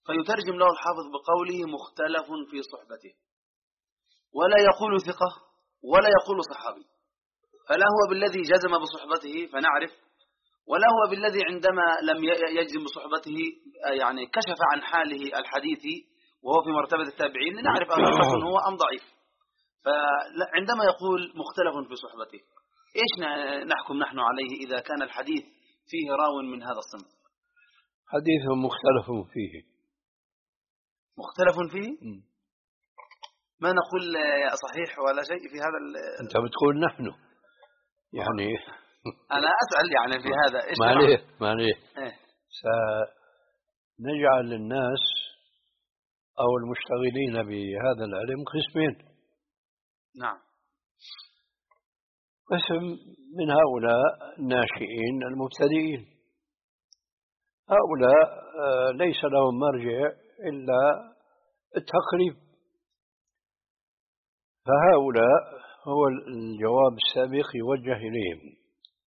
فيترجم له الحافظ بقوله مختلف في صحبته، ولا يقول ثقة ولا يقول صحابي، فلا هو بالذي جزم بصحبته فنعرف، ولا هو بالذي عندما لم يجزم بصحبته يعني كشف عن حاله الحديثي وهو في مرتبة التابعين لنعرف أن هو أم ضعيف. فعندما يقول مختلف في صحبته إيش نحكم نحن عليه إذا كان الحديث فيه راو من هذا الصنف؟ حديث مختلف فيه. مختلف فيه؟ م. ما نقول صحيح ولا شيء في هذا. أنت بتقول نحن يعني أنا أسأل يعني في هذا إيش ما عليه ما عليه إيه؟ سنجعل الناس أو المشتغلين بهذا العلم قسمين. نعم. قسم من هؤلاء الناشئين المبتدئين، هؤلاء ليس لهم مرجع إلا التقريب، فهؤلاء هو الجواب السابق يوجه إليهم.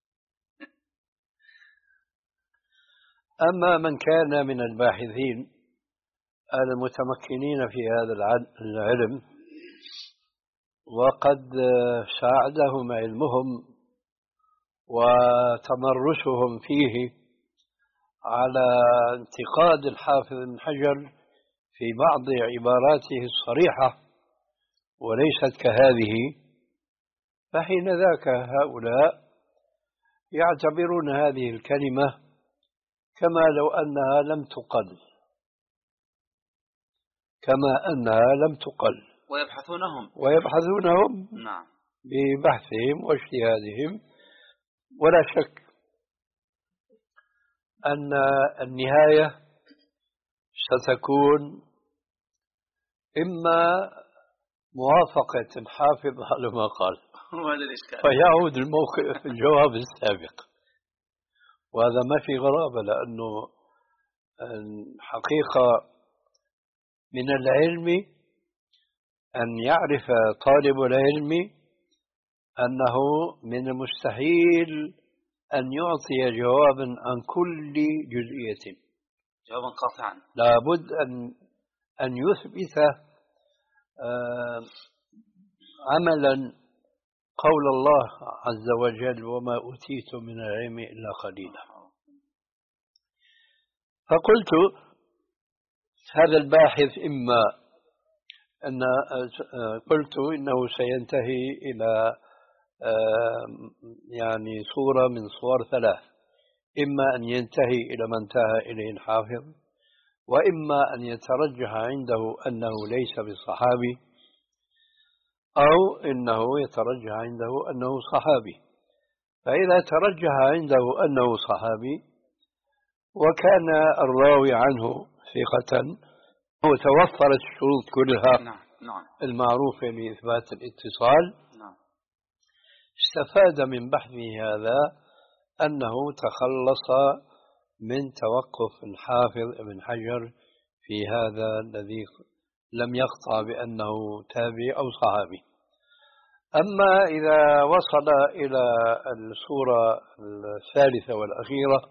أما من كان من الباحثين المتمكنين في هذا العلم وقد ساعدهم علمهم وتمرسهم فيه على انتقاد الحافظ بن حجر في بعض عباراته الصريحة وليست كهذه، فحين ذاك هؤلاء يعتبرون هذه الكلمة كما لو أنها لم تقل كما أنها لم تقل ويبحثونهم ويبحثونهم نعم ببحثهم واجتهادهم. ولا شك أن النهاية ستكون إما موافقة الحافظ على ما قال فيعود الموقف الجواب السابق، وهذا ما في غرابة، لأنه الحقيقة من العلم أن يعرف طالب العلم أنه من المستحيل أن يعطي جوابا عن كل جزئية، جوابا قاطعا. لابد أن أن يثبت آه عملا قول الله عز وجل وما أوتيت من العلم إلا قليلا. فقلت هذا الباحث إما أن قلت إنه سينتهي إلى يعني صورة من صور ثلاث، إما أن ينتهي إلى ما انتهى إليه الحافظ، وإما أن يترجح عنده أنه ليس بالصحابي، أو إنه يترجح عنده أنه صحابي. فإذا ترجح عنده أنه صحابي وكان الراوي عنه ثقة وتوفرت الشروط كلها نعم. نعم. المعروفة لإثبات الاتصال، نعم. استفاد من بحثه هذا أنه تخلص من توقف الحافظ ابن حجر في هذا الذي لم يقطع بأنه تابعي أو صحابي. أما إذا وصل إلى الصورة الثالثة والأخيرة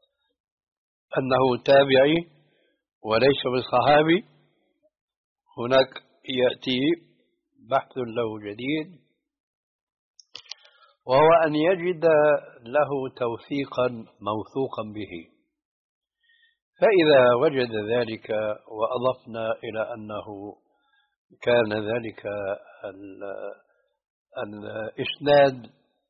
أنه تابعي وليس بالصحابي، هناك يأتي بحث له جديد، وهو أن يجد له توثيقا موثوقا به. فإذا وجد ذلك وأضفنا إلى أنه كان ذلك الإسناد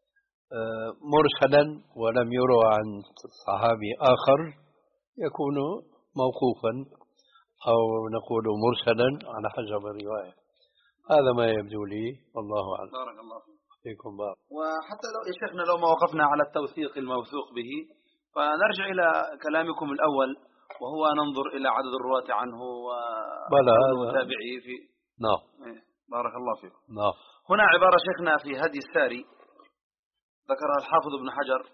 مرسلا ولم يروى عن صحابي آخر يكون موقوفا أو نقول مرسلا على حسب الرواية. هذا ما يبدو لي، والله أعلم. بارك الله فيكم بارك. وحتى لو يا شيخنا لو ما وقفنا على التوثيق الموثوق به، فنرجع إلى كلامكم الأول وهو ننظر إلى عدد الرواة عنه ومتابعيه في نعم. بارك الله فيكم. نعم. هنا عبارة شيخنا في هدي الساري ذكرها الحافظ ابن حجر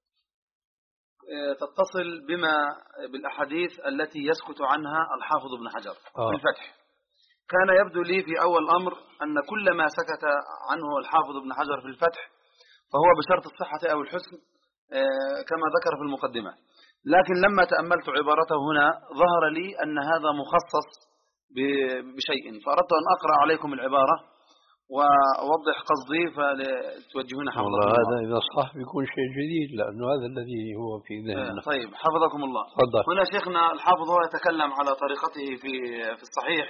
تتصل بما بالأحاديث التي يسكت عنها الحافظ ابن حجر آه. في الفتح. كان يبدو لي في أول الأمر أن كل ما سكت عنه الحافظ ابن حجر في الفتح فهو بشرط الصحة أو الحسن كما ذكر في المقدمة. لكن لما تأملت عبارته هنا ظهر لي أن هذا مخصص بشيء، فأردت أن أقرأ عليكم العبارة وأوضح قصدي فتوجهون حفظكم الله. هذا إذا صح بيكون شيء جديد، لأنه هذا الذي هو في ذهننا. طيب حفظكم الله. فضل. هنا شيخنا الحافظ هو يتكلم على طريقته في في الصحيح.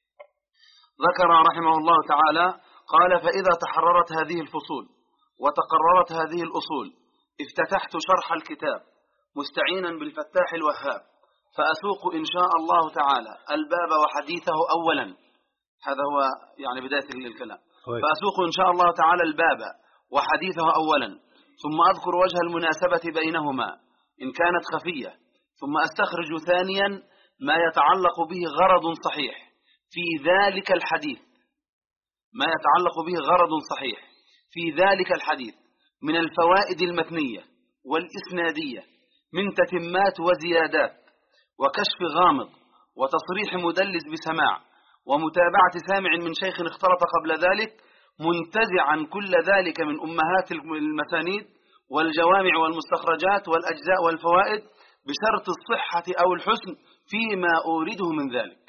ذكر رحمه الله تعالى قال: فإذا تحررت هذه الفصول وتقررت هذه الأصول افتتحت شرح الكتاب مستعينا بالفتاح الوهاب، فأسوق إن شاء الله تعالى الباب وحديثه أولا. هذا هو يعني بداية الكلام. فأسوق إن شاء الله تعالى الباب وحديثه أولا، ثم أذكر وجه المناسبة بينهما إن كانت خفية، ثم أستخرج ثانيا ما يتعلق به غرض صحيح في ذلك الحديث ما يتعلق به غرض صحيح في ذلك الحديث من الفوائد المتنية والإسنادية من تتمات وزيادات وكشف غامض وتصريح مدلس بسماع ومتابعة سامع من شيخ اختلط قبل ذلك، منتزعا كل ذلك من أمهات المسانيد والجوامع والمستخرجات والأجزاء والفوائد بشرط الصحة أو الحسن فيما أورده من ذلك.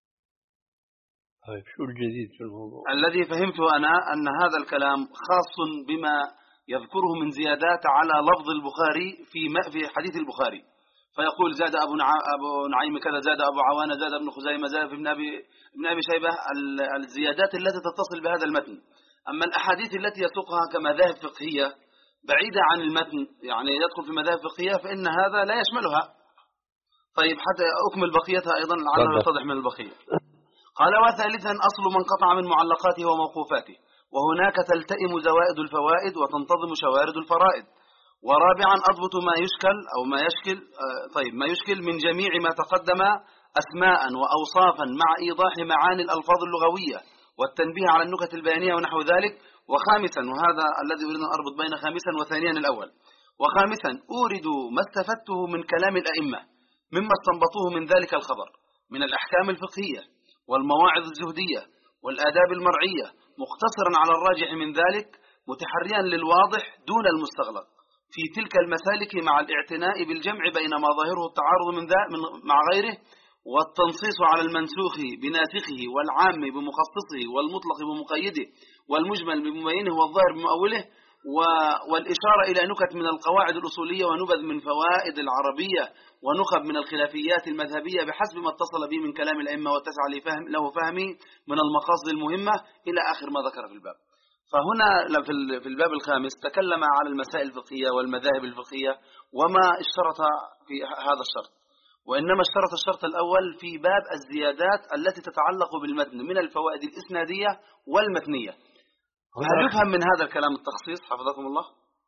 طيب شو الجديد في الموضوع؟ الذي فهمته أنا أن هذا الكلام خاص بما يذكره من زيادات على لفظ البخاري في في حديث البخاري، فيقول زاد أبو أبو نعيم كذا، زاد أبو عوانة، زاد ابن خزيمة، زاد ابن أبي ابن أبي شيبة، الزيادات التي تتصل بهذا المتن. أما الأحاديث التي يسوقها كمذاهب فقهية بعيدة عن المتن، يعني يدخل في مذاهب فقهية، فإن هذا لا يشملها. طيب حتى أكمل بقيتها أيضا لعله يتضح من البقية. قال: وثالثا أصل من قطع من معلقاته وموقوفاته، وهناك تلتئم زوائد الفوائد وتنتظم شوارد الفرائد. ورابعا أضبط ما يشكل أو ما يشكل طيب ما يشكل من جميع ما تقدم أسماء وأوصافا مع إيضاح معاني الألفاظ اللغوية والتنبيه على النكت البيانية ونحو ذلك. وخامسا، وهذا الذي أريد أن أربط بين خامسا وثانيا الأول، وخامسا أورد ما استفدته من كلام الأئمة مما استنبطوه من ذلك الخبر من الأحكام الفقهية والمواعظ الزهدية والآداب المرعية، مقتصرا على الراجح من ذلك، متحريا للواضح دون المستغلق في تلك المسالك، مع الاعتناء بالجمع بين ما ظاهره التعارض من ذا من مع غيره، والتنصيص على المنسوخ بناسخه والعام بمخصصه والمطلق بمقيده والمجمل بمبينه والظاهر بمؤوله، والإشارة إلى نكت من القواعد الأصولية ونبذ من فوائد العربية ونخب من الخلافيات المذهبية بحسب ما اتصل به من كلام الأئمة واتسع له فهمي من المقاصد المهمة إلى آخر ما ذكر في الباب. فهنا في الباب الخامس تكلم على المسائل الفقهية والمذاهب الفقهية وما اشترط في هذا الشرط، وإنما اشترط الشرط الأول في باب الزيادات التي تتعلق بالمتن من الفوائد الإسنادية والمتنية. هل يفهم من هذا الكلام التخصيص حفظكم الله؟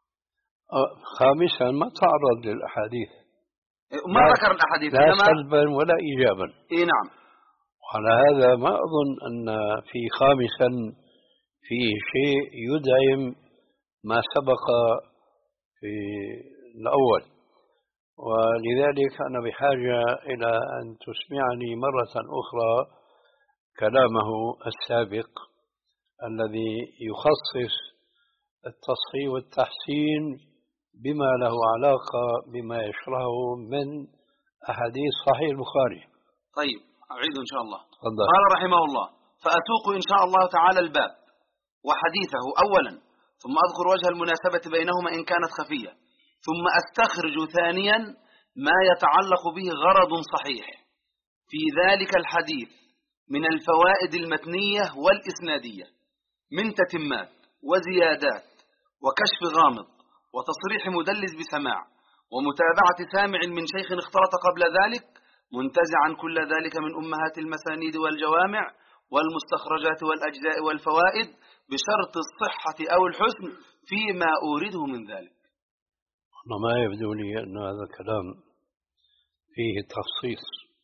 خامسا ما تعرض للأحاديث، ما ذكر الأحاديث لا سلبا ولا إيجابا. إيه نعم. وعلى هذا ما أظن أن في خامسا في شيء يدعم ما سبق في الأول، ولذلك أنا بحاجة إلى أن تسمعني مرة أخرى كلامه السابق الذي يخصص التصحيح والتحسين بما له علاقة بما يشرحه من أحاديث صحيح البخاري. طيب أعيد إن شاء الله. فضل. قال رحمه الله: فأسوق إن شاء الله تعالى الباب وحديثه أولا، ثم أذكر وجه المناسبة بينهما إن كانت خفية، ثم أستخرج ثانيا ما يتعلق به غرض صحيح في ذلك الحديث من الفوائد المتنية والإسنادية من تتمات وزيادات وكشف غامض وتصريح مدلس بسماع ومتابعة سامع من شيخ اختلط قبل ذلك، منتزعا كل ذلك من أمهات المسانيد والجوامع والمستخرجات والأجزاء والفوائد بشرط الصحة أو الحسن فيما أورده من ذلك. ما يبدو لي أن هذا الكلام فيه تخصيص،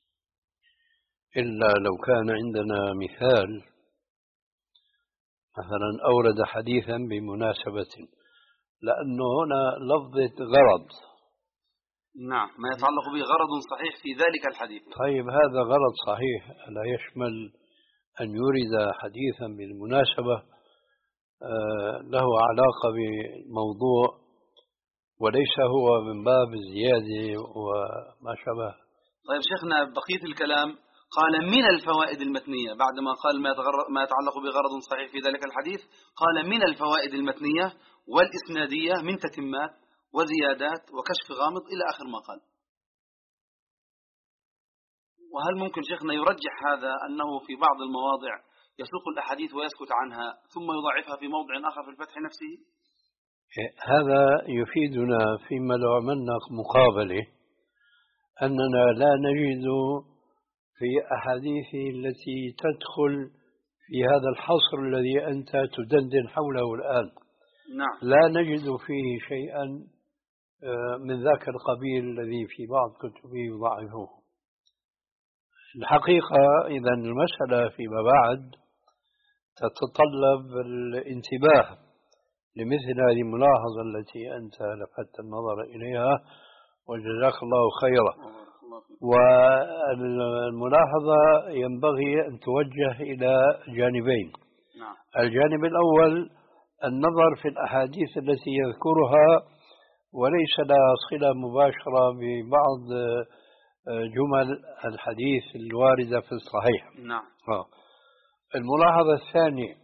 إلا لو كان عندنا مثال مثلا أورد حديثا بمناسبة، لأنه هنا لفظة غرض. نعم، ما يتعلق به غرض صحيح في ذلك الحديث. طيب هذا غرض صحيح لا يشمل أن يورد حديثا بالمناسبة له علاقة بموضوع وليس هو من باب الزيادة وما شابه. طيب شيخنا بقية الكلام قال من الفوائد المتنية، بعدما قال ما, ما يتعلق بغرض صحيح في ذلك الحديث، قال من الفوائد المتنية والإسنادية من تتمات وزيادات وكشف غامض إلى آخر ما قال. وهل ممكن شيخنا يرجح هذا أنه في بعض المواضع يسوق الأحاديث ويسكت عنها ثم يضاعفها في موضع آخر في الفتح نفسه؟ هذا يفيدنا فيما لو عملنا مقابلة أننا لا نجد في أحاديث التي تدخل في هذا الحصر الذي أنت تدندن حوله الآن. نعم. لا نجد فيه شيئا من ذاك القبيل الذي في بعض كتبه يضعفه. الحقيقة إذا المسألة فيما بعد تتطلب الانتباه لمثل هذه الملاحظة التي أنت لفتت النظر إليها، وجزاك الله خيرا. والملاحظة ينبغي أن توجه إلى جانبين. نعم. الجانب الأول النظر في الأحاديث التي يذكرها وليس لها صلة مباشرة ببعض جمل الحديث الواردة في الصحيح. نعم. الملاحظة الثانية،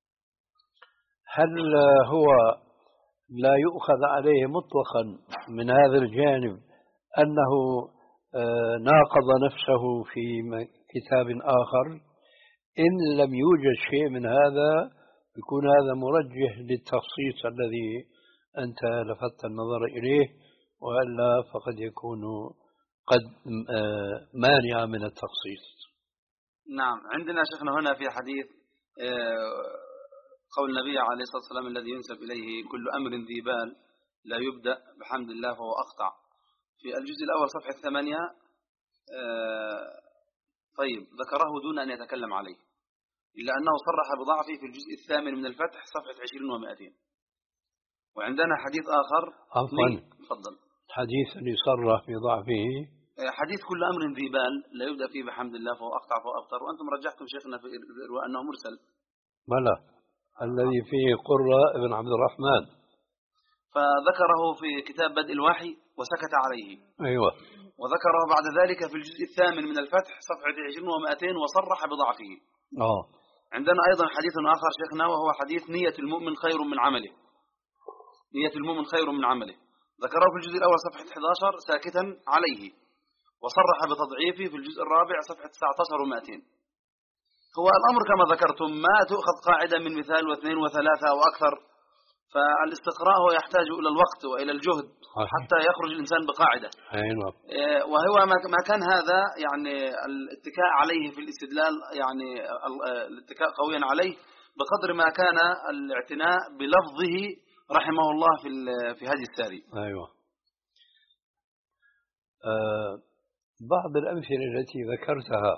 هل هو لا يؤخذ عليه مطلقا من هذا الجانب أنه ناقض نفسه في كتاب آخر؟ إن لم يوجد شيء من هذا يكون هذا مرجح للتخصيص الذي أنت لفت النظر إليه، وإلا فقد يكون قد مانع من التخصيص. نعم. عندنا شيخنا هنا في حديث قول النبي عليه الصلاة والسلام الذي ينسب إليه كل أمر ذي بال لا يبدأ بحمد الله فهو أقطع، في الجزء الأول صفحة ثمانية. طيب ذكره دون أن يتكلم عليه، إلا أنه صرح بضعفه في الجزء الثامن من الفتح صفحة عشرين ومائتين. وعندنا حديث آخر. عفوا، تفضل. حديث اللي صرح بضعفه حديث كل أمر ذي بال لا يبدأ فيه بحمد الله فهو أقطع فهو أبتر، وأنتم رجحتم شيخنا في الإرواء أنه مرسل. بلى، الذي فيه قرة ابن عبد الرحمن، فذكره في كتاب بدء الوحي وسكت عليه. أيوة. وذكره بعد ذلك في الجزء الثامن من الفتح صفحة عشرين ومائتين وصرح بضعفه. آه. عندنا أيضا حديث آخر شيخنا وهو حديث نية المؤمن خير من عمله. نية المؤمن خير من عمله، ذكره في الجزء الأول صفحة أحد عشر ساكتا عليه، وصرح بتضعيفه في الجزء الرابع صفحة تسعة عشر ومائتين. هو الأمر كما ذكرتم ما تؤخذ قاعدة من مثال واثنين وثلاثة أو أكثر، فالاستقراء هو يحتاج إلى الوقت وإلى الجهد حتى يخرج الإنسان بقاعدة. أيوة. وهو ما كان هذا يعني الاتكاء عليه في الاستدلال، يعني الاتكاء قويا عليه بقدر ما كان الاعتناء بلفظه رحمه الله في في هذه الساري. أيوة. آه بعض الأمثلة التي ذكرتها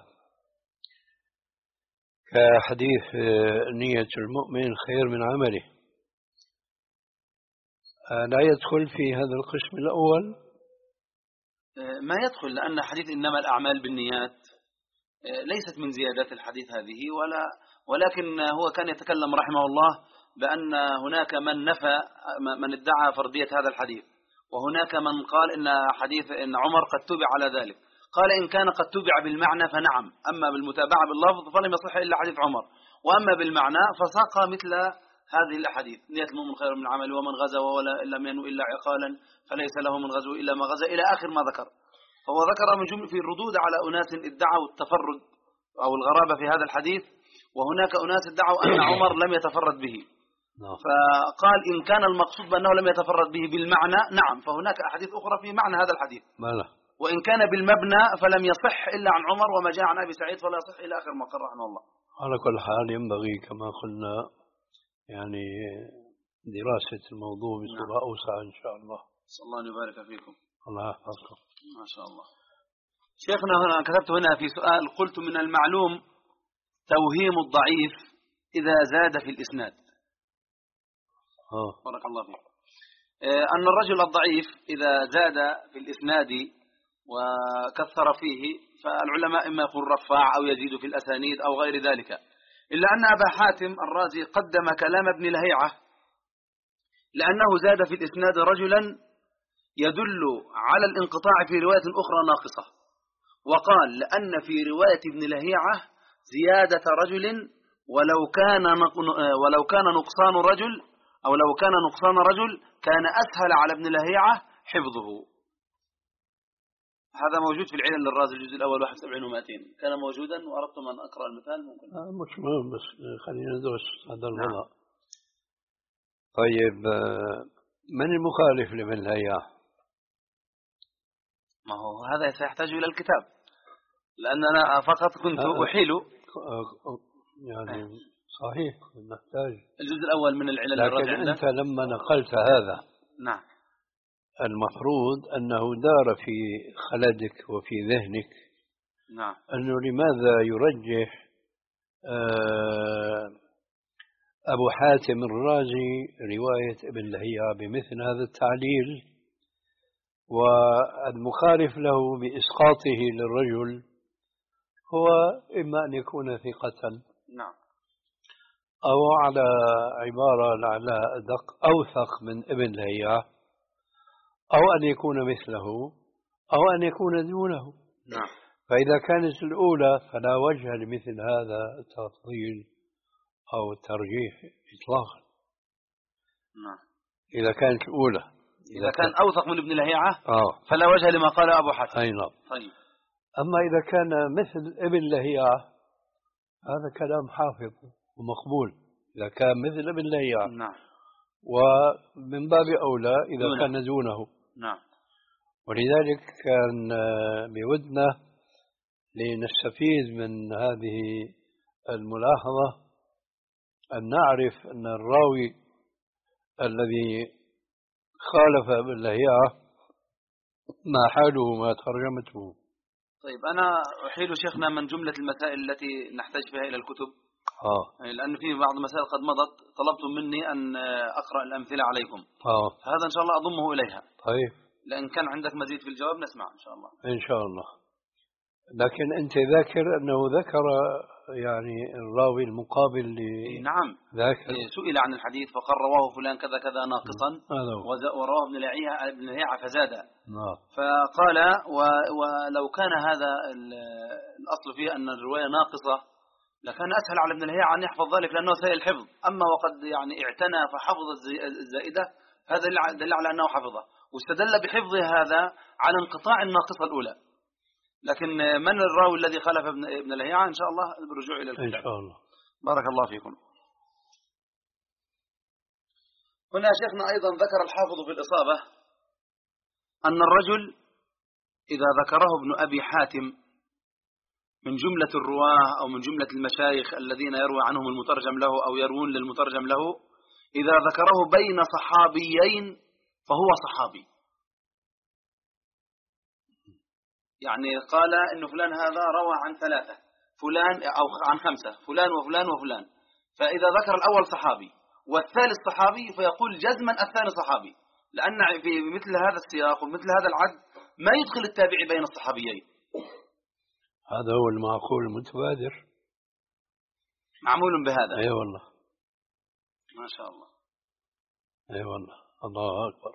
كحديث نية المؤمن خير من عمله لا يدخل في هذا القسم الأول؟ ما يدخل، لأن حديث إنما الأعمال بالنيات ليست من زيادات الحديث هذه، ولا ولكن هو كان يتكلم رحمه الله بأن هناك من نفى من ادعى فردية هذا الحديث، وهناك من قال إن حديث إن عمر قد تبع على ذلك. قال إن كان قد تبع بالمعنى فنعم، أما بالمتابعة باللفظ فلم يصح إلا حديث عمر، وأما بالمعنى فساق مثل هذه الأحاديث نية المؤمن خير من عمل، ومن غزا ولا لم ينو إلا عقالا فليس له من غزو إلا ما غزا، إلى آخر ما ذكر. فهو ذكر من جملة في الردود على أناس ادعوا التفرد أو الغرابة في هذا الحديث، وهناك أناس ادعوا أن عمر لم يتفرد به. فقال إن كان المقصود بأنه لم يتفرد به بالمعنى نعم، فهناك أحاديث أخرى في معنى هذا الحديث. ماله. وإن كان بالمبنى فلم يصح إلا عن عمر، وما جاء عن أبي سعيد فلا يصح إلى آخر ما قال رحمه الله. على كل حال ينبغي كما قلنا يعني دراسة الموضوع بصورة أوسع إن شاء الله. صلى الله أن يبارك فيكم. الله يحفظكم. ما شاء الله. شيخنا هنا كتبت هنا في سؤال، قلت من المعلوم توهيم الضعيف إذا زاد في الإسناد. آه. بارك الله فيك. أن الرجل الضعيف إذا زاد في الإسناد وكثر فيه فالعلماء إما يقول رفاع أو يزيد في الأسانيد أو غير ذلك، إلا أن أبا حاتم الرازي قدم كلام ابن لهيعة لأنه زاد في الإسناد رجلا يدل على الانقطاع في رواية أخرى ناقصة، وقال لأن في رواية ابن لهيعة زيادة رجل ولو كان ولو كان نقصان رجل أو لو كان نقصان رجل كان أسهل على ابن لهيعة حفظه. هذا موجود في العلل للرازي الجزء الأول واحد وسبعين ومائتين، كان موجودا وأردت أن أقرأ المثال ممكن. آه مش مهم، بس خلينا ندرس هذا الوضع. نعم. طيب من المخالف لابن لهيعة؟ ما هو هذا سيحتاج إلى الكتاب، لأن أنا فقط كنت أحيل يعني صحيح نحتاج الجزء الأول من العلل لكن الرازي. أنت لما نقلت هذا نعم المفروض أنه دار في خلدك وفي ذهنك نعم أنه لماذا يرجح أبو حاتم الرازي رواية ابن لهيعة بمثل هذا التعليل، والمخالف له بإسقاطه للرجل هو إما أن يكون ثقة نعم أو على عبارة لعلها أدق أوثق من ابن لهيعة، أو أن يكون مثله أو أن يكون دونه. نعم. فإذا كانت الأولى فلا وجه لمثل هذا التفضيل أو الترجيح إطلاقا. نعم. إذا كانت الأولى إذا كان أوثق من ابن لهيعة آه. فلا وجه لما قال أبو حاتم. أي نعم. طيب. أما إذا كان مثل ابن لهيعة هذا كلام حافظ ومقبول إذا كان مثل ابن لهيعة. نعم. ومن باب أولى إذا دونه. كان دونه. نعم. ولذلك كان بودنا لنستفيد من هذه الملاحظة أن نعرف أن الراوي الذي خالف ابن لهيعة ما حاله ما ترجمته. طيب أنا أحيل شيخنا من جملة المسائل التي نحتاج فيها إلى الكتب. آه. لأن في بعض المسائل قد مضت طلبتم مني أن أقرأ الأمثلة عليكم. آه. هذا إن شاء الله أضمه إليها. طيب. لأن كان عندك مزيد في الجواب نسمع إن شاء الله. إن شاء الله. لكن أنت ذاكر أنه ذكر يعني الراوي المقابل ل نعم. ذاكر. سئل عن الحديث فقال رواه فلان كذا كذا ناقصا ورواه ابن لهيعة ابن لهيعة فزاد. نعم. فقال ولو كان هذا الأصل فيه أن الرواية ناقصة لكان أسهل على ابن لهيعة أن يحفظ ذلك لأنه سيء الحفظ. أما وقد يعني اعتنى فحفظ الزائدة هذا دل على أنه حفظه، واستدل بحفظه هذا على انقطاع الناقصة الأولى. لكن من الراوي الذي خالف ابن لهيعة إن شاء الله بالرجوع إلى الكتاب. إن شاء الله. بارك الله فيكم. هنا شيخنا أيضا ذكر الحافظ في الإصابة أن الرجل إذا ذكره ابن أبي حاتم من جملة الرواه أو من جملة المشايخ الذين يروي عنهم المترجم له أو يروون للمترجم له، إذا ذكره بين صحابيين فهو صحابي. يعني قال إنه فلان هذا روى عن ثلاثة، فلان أو عن خمسة، فلان وفلان وفلان، فإذا ذكر الأول صحابي والثالث صحابي فيقول جزما الثاني صحابي، لأن في مثل هذا السياق ومثل هذا العد ما يدخل التابعي بين الصحابيين. هذا هو المعقول المتبادر، معمول بهذا. أي والله ما شاء الله. أي والله. الله أكبر.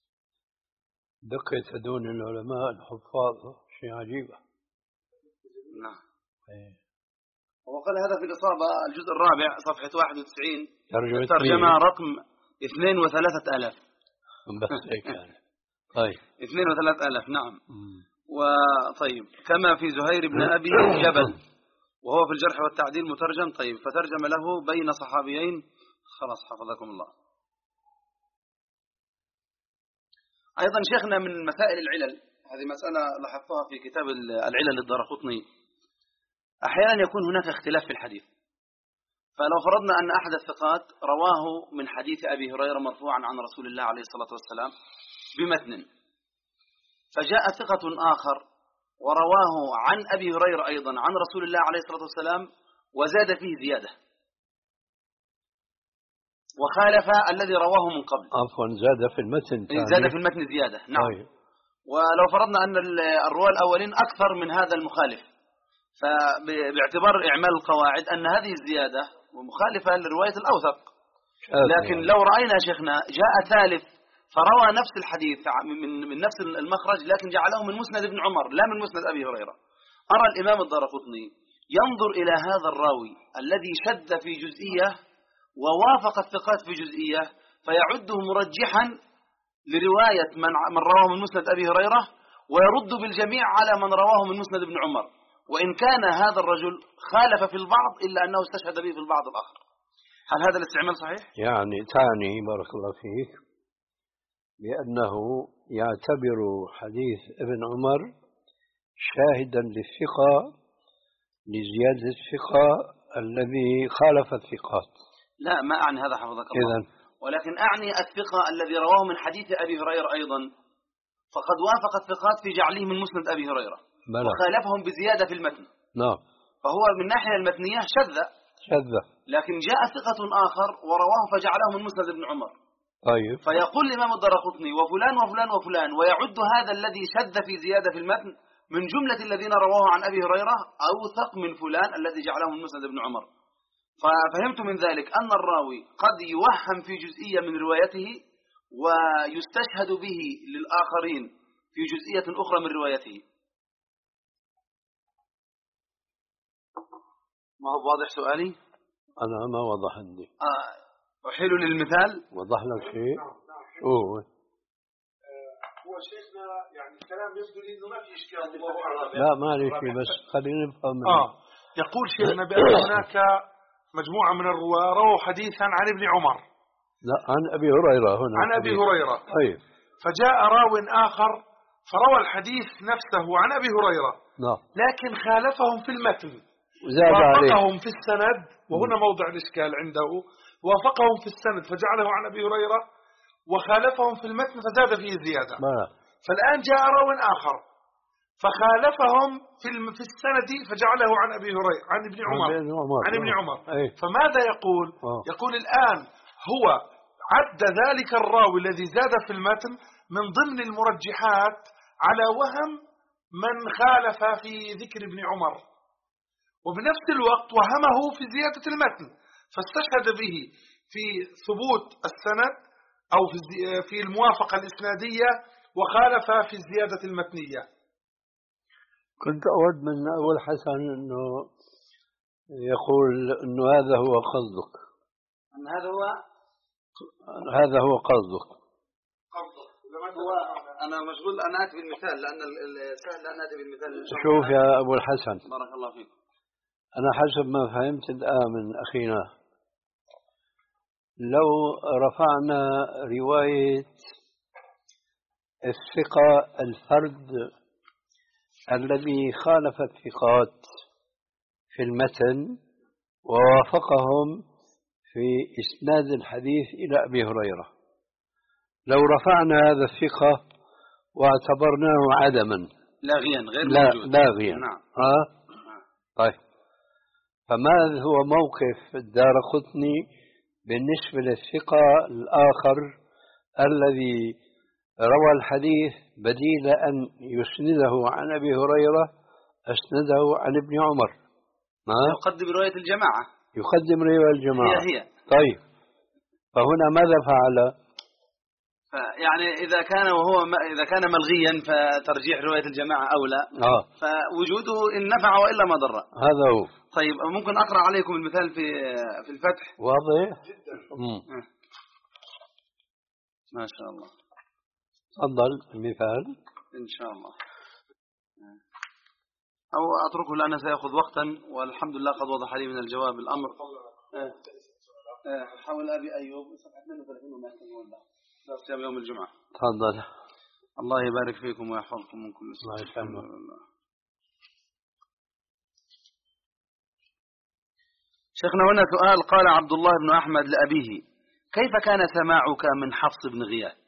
دقة دون العلماء الحفاظ شيء عجيبة. نعم. أيه. وقال هذا في الإصابة الجزء الرابع صفحة واحد وتسعين ترجمة, ترجمة رقم اثنين وثلاثة آلاف. بس هيك يعني. طيب. اثنين وثلاثة آلاف. نعم. وطيب كما في زهير بن أبي جبل وهو في الجرح والتعديل مترجم. طيب فترجم له بين صحابيين. خلاص حفظكم الله. أيضا شيخنا من مسائل العلل، هذه مسألة لاحظتها في كتاب العلل للدارقطني، أحيانا يكون هناك اختلاف في الحديث. فلو فرضنا أن أحد الثقات رواه من حديث أبي هريرة مرفوعا عن رسول الله عليه الصلاة والسلام بمتن، فجاء ثقة آخر ورواه عن أبي هريرة أيضا عن رسول الله عليه الصلاة والسلام وزاد فيه زيادة وخالف الذي رواه من قبل. عفوا زاد في المتن. زاد في المتن زيادة. نعم. أيه. ولو فرضنا أن الرواة الأولين أكثر من هذا المخالف، فباعتبار إعمال القواعد أن هذه الزيادة مخالفة للرواية الأوثق. لكن لو رأينا شيخنا جاء ثالث فروى نفس الحديث من من نفس المخرج لكن جعله من مسند ابن عمر لا من مسند أبي هريرة. أرى الإمام الدارقطني ينظر إلى هذا الراوي الذي شد في جزئية ووافق الثقات في جزئية فيعده مرجحا لرواية من من رواه من مسند أبي هريرة ويرد بالجميع على من رواه من مسند ابن عمر، وإن كان هذا الرجل خالف في البعض إلا أنه استشهد به في البعض الآخر. هل هذا الاستعمال صحيح؟ يعني تعني بارك الله فيك بأنه يعتبر حديث ابن عمر شاهدا للثقة لزيادة الثقة الذي خالف الثقات. لا ما أعني هذا حفظك الله. إذن ولكن أعني الثقة الذي رواه من حديث أبي هريرة أيضا فقد وافق الثقات في جعله من مسند أبي هريرة بلغ. وخالفهم بزيادة في المتن. نعم. فهو من ناحية المتنية شذ شذ لكن جاء ثقة آخر ورواه فجعله من مسند ابن عمر. طيب. فيقول الإمام الدارقطني وفلان وفلان وفلان ويعد هذا الذي شذ في زيادة في المتن من جملة الذين رواه عن أبي هريرة أوثق من فلان الذي جعله من مسند ابن عمر. ففهمت من ذلك أن الراوي قد يوهم في جزئية من روايته ويستشهد به للآخرين في جزئية أخرى من روايته. ما هو واضح سؤالي؟ أنا ما وضح عندي. آه. أحيل للمثال. وضح لك شيء؟ أوه. هو شيخنا يعني الكلام يبدو لي إنه ما في إشكال. الله أعلم. لا ما لي شيء بس خلينا نفهم. آه يقول شيخنا بأن هناك مجموعة من الرواة رووا حديثا عن ابن عمر. لا عن أبي هريرة هنا. عن أبي هريرة. طيب. فجاء راو آخر فروى الحديث نفسه عن أبي هريرة. نعم. لكن خالفهم في المتن. وافقهم في السند وهنا موضع الإشكال عنده. وافقهم في السند فجعله عن أبي هريرة وخالفهم في المتن فزاد فيه زيادة. ما. فالآن جاء راو آخر فخالفهم في في السند فجعله عن أبي هريرة عن ابن عمر عن ابن عمر. فماذا يقول؟ أوه. يقول الآن هو عد ذلك الراوي الذي زاد في المتن من ضمن المرجحات على وهم من خالف في ذكر ابن عمر، وبنفس الوقت وهمه في زيادة المتن فاستشهد به في ثبوت السند أو في في الموافقة الإسنادية وخالف في الزيادة المتنية. كنت أود من أول حسن أنه يقول أنه هذا هو قصدك. أن هذا هو هذا هو قصدك. هو أنا مشغول أن آتي بالمثال لأن السهل أن آتي بالمثال. شوف يا أبو الحسن. بارك الله فيك. أنا حسب ما فهمت الآن من أخينا لو رفعنا رواية الثقة الفرد الذي خالف الثقات في المتن ووافقهم في إسناد الحديث إلى أبي هريرة، لو رفعنا هذا الثقة واعتبرناه عدما لاغيا غير لا موجود لاغيا نعم. ها؟ طيب فما هو موقف الدارقطني بالنسبة للثقة الآخر الذي روى الحديث بديل أن يسنده عن أبي هريرة أسنده عن ابن عمر؟ يقدم رواية الجماعة يقدم رواية الجماعة هي هي. طيب فهنا ماذا فعل؟ يعني إذا كان وهو إذا كان ملغيا فترجيح رواية الجماعة أولى آه. فوجوده إن نفع وإلا ما ضر. هذا هو. طيب ممكن أقرأ عليكم المثال في في الفتح؟ واضح جدا. ما شاء الله. تفضل المثال إن شاء الله، أو أتركه لأنه سيأخذ وقتا والحمد لله قد وضح لي من الجواب الأمر. حول أبي أيوب صفحة اثنين وثلاثين وما يكتبون له درس يوم الجمعة. تفضل. الله يبارك فيكم ويحفظكم من كل سوء. الله يسلمك. شيخنا هنا سؤال. قال عبد الله بن أحمد لأبيه: كيف كان سماعك من حفص بن غياث؟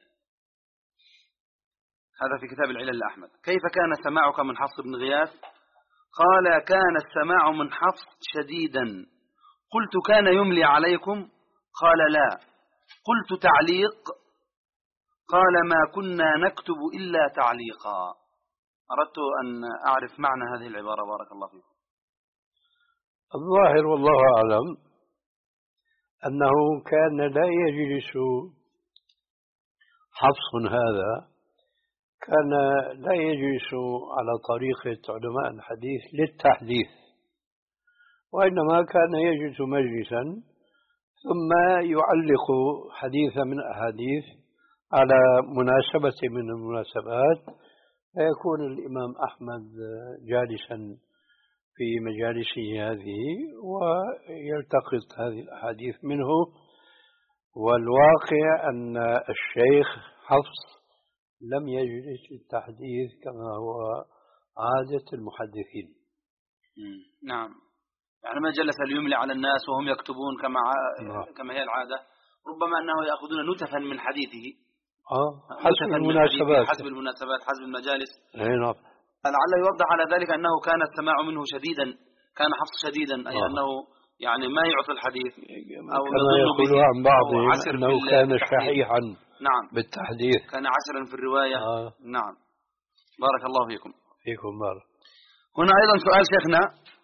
هذا في كتاب العلل لأحمد. كيف كان سماعك من حفص بن غياث؟ قال: كان السماع من حفص شديدا. قلت: كان يملي عليكم؟ قال: لا. قلت: تعليق؟ قال: ما كنا نكتب إلا تعليقا. أردت أن أعرف معنى هذه العبارة بارك الله فيكم. الظاهر والله أعلم أنه كان لا يجلس حفص هذا كان لا يجلس على طريقة علماء الحديث للتحديث، وإنما كان يجلس مجلسا ثم يعلق حديثا من أحاديث على مناسبة من المناسبات، فيكون الإمام أحمد جالسا في مجالسه هذه ويلتقط هذه الأحاديث منه. والواقع أن الشيخ حفص لم يجلس للتحديث كما هو عادة المحدثين. نعم، يعني ما جلس ليملي على الناس وهم يكتبون كما نعم. كما هي العادة، ربما أنه يأخذون نتفا من حديثه آه حسب المناسبات حسب المناسبات حسب المجالس. نعم. لعل يوضح على ذلك أنه كان السماع منه شديدا، كان حفص شديدا، أي آه. أنه يعني ما يعطي الحديث أو كما يقول عن بعضهم أنه كان شحيحا نعم بالتحديث، كان عسرا في الرواية. آه. نعم، بارك الله فيكم. فيكم بارك. هنا أيضا سؤال شيخنا،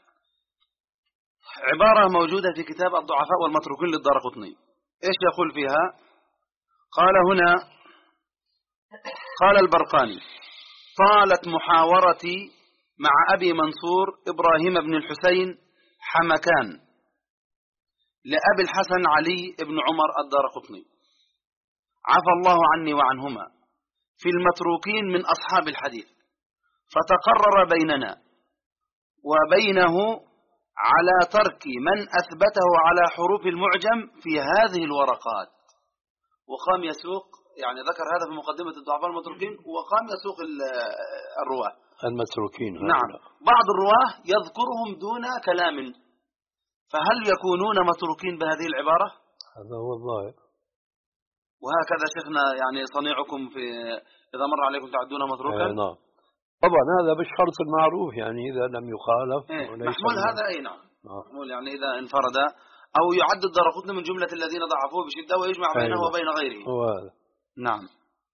عبارة موجودة في كتاب الضعفاء والمتروكين للدارقطني، إيش يقول فيها؟ قال هنا، قال البرقاني: طالت محاورتي مع أبي منصور إبراهيم بن الحسين حمكان لأبي الحسن علي بن عمر الدارقطني عفى الله عني وعنهما في المتروكين من أصحاب الحديث، فتقرر بيننا وبينه على ترك من أثبته على حروف المعجم في هذه الورقات. وقام يسوق، يعني ذكر هذا في مقدمة الضعفاء المتروكين، وقام يسوق الرواه المتروكين. نعم، بعض الرواه يذكرهم دون كلام، فهل يكونون متروكين بهذه العبارة؟ هذا هو الظاهر. وهكذا شيخنا يعني صنيعكم في إذا مر عليكم تعدونه متروكا. آه نعم. طبعا هذا بالشرط المعروف، يعني إذا لم يخالف إيه محمول هذا. أي نعم آه. محمول، يعني إذا انفرد أو يعد الدارقطني من جملة الذين ضعفوه بشدة ويجمع بينه أيوة. وبين غيره. هو هذا. نعم.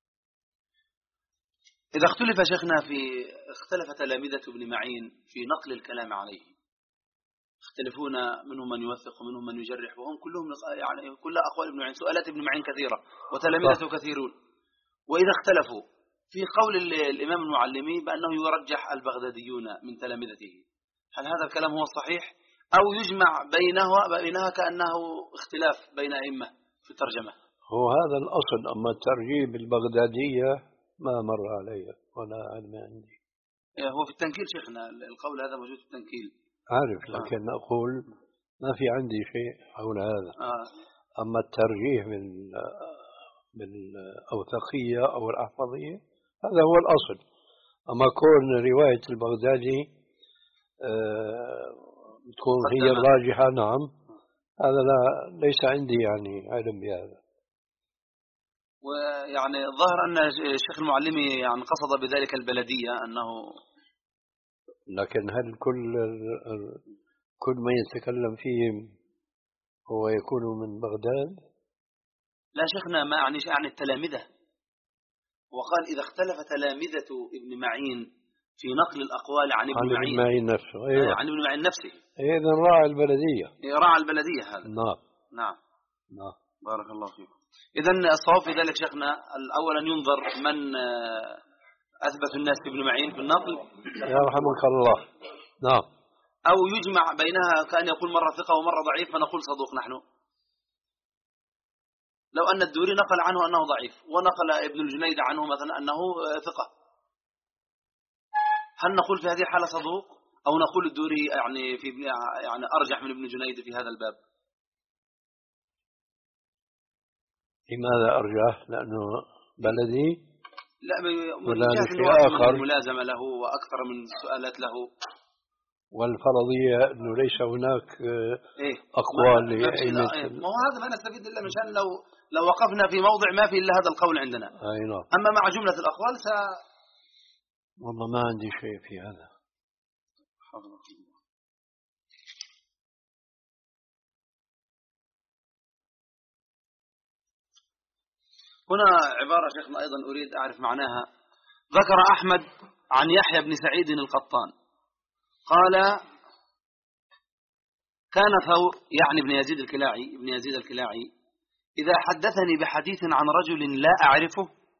إذا اختلف شيخنا في اختلف تلامذة ابن معين في نقل الكلام عليه، يختلفون، منهم من يوثق ومنهم من يجرح، وهم كلهم يعني كل أقوال ابن معين، سؤالات ابن معين كثيرة وتلامذته كثيرون. وإذا اختلفوا في قول الإمام المعلمي بأنه يرجح البغداديون من تلامذته، هل هذا الكلام هو الصحيح أو يجمع بينه بينها كأنه اختلاف بين أئمة في الترجمة؟ هو هذا الأصل، أما الترجيب البغدادية ما مر علي ولا علم عندي. هو في التنكيل شيخنا القول هذا موجود في التنكيل، عارف، لكن آه. أقول ما في عندي شيء حول هذا. آه. أما الترجيح بالأوثقية أو الأحفظية هذا هو الأصل. أما كون رواية البغدادي آه تكون هي الراجحة، نعم، هذا لا ليس عندي يعني علم بهذا. ويعني الظاهر أن الشيخ المعلمي يعني قصد بذلك البلدية، أنه لكن هل كل كل ما يتكلم فيهم هو يكون من بغداد؟ لا شيخنا، ما يعني يعني التلامذة، وقال إذا اختلف تلامذة ابن معين في نقل الأقوال عن ابن معين, معين نفسه. أيوة. عن ابن معين نفسه، إذا راعي البلدية. راعي البلدية هذا. نعم نعم نعم. بارك الله فيكم. إذن الصواب في ذلك شيخنا أولا ينظر من أثبت الناس ابن معين في النقل يرحمك الله. نعم. أو يجمع بينها كأن يقول مرة ثقة ومرة ضعيف فنقول صدوق نحن. لو أن الدوري نقل عنه أنه ضعيف ونقل ابن الجنيد عنه مثلا أنه ثقة، هل نقول في هذه الحالة صدوق أو نقول الدوري يعني في يعني أرجح من ابن الجنيد في هذا الباب؟ لماذا أرجح؟ لأنه بلدي؟ لا، من جهة الملازمة له وأكثر من سؤالات له، والفرضية أنه ليس هناك إيه؟ أقوال لأئمة. إيه؟ ما هو هذا ما نستفيد إلا من شأن لو لو وقفنا في موضع ما في إلا هذا القول عندنا. أي نعم. أما مع جملة الأقوال س والله ما عندي شيء في هذا. هنا عبارة شيخنا أيضا أريد أعرف معناها. ذكر أحمد عن يحيى بن سعيد القطان قال: كان ثور، يعني ابن يزيد الكلاعي، ابن يزيد الكلاعي إذا حدثني بحديث عن رجل لا أعرفه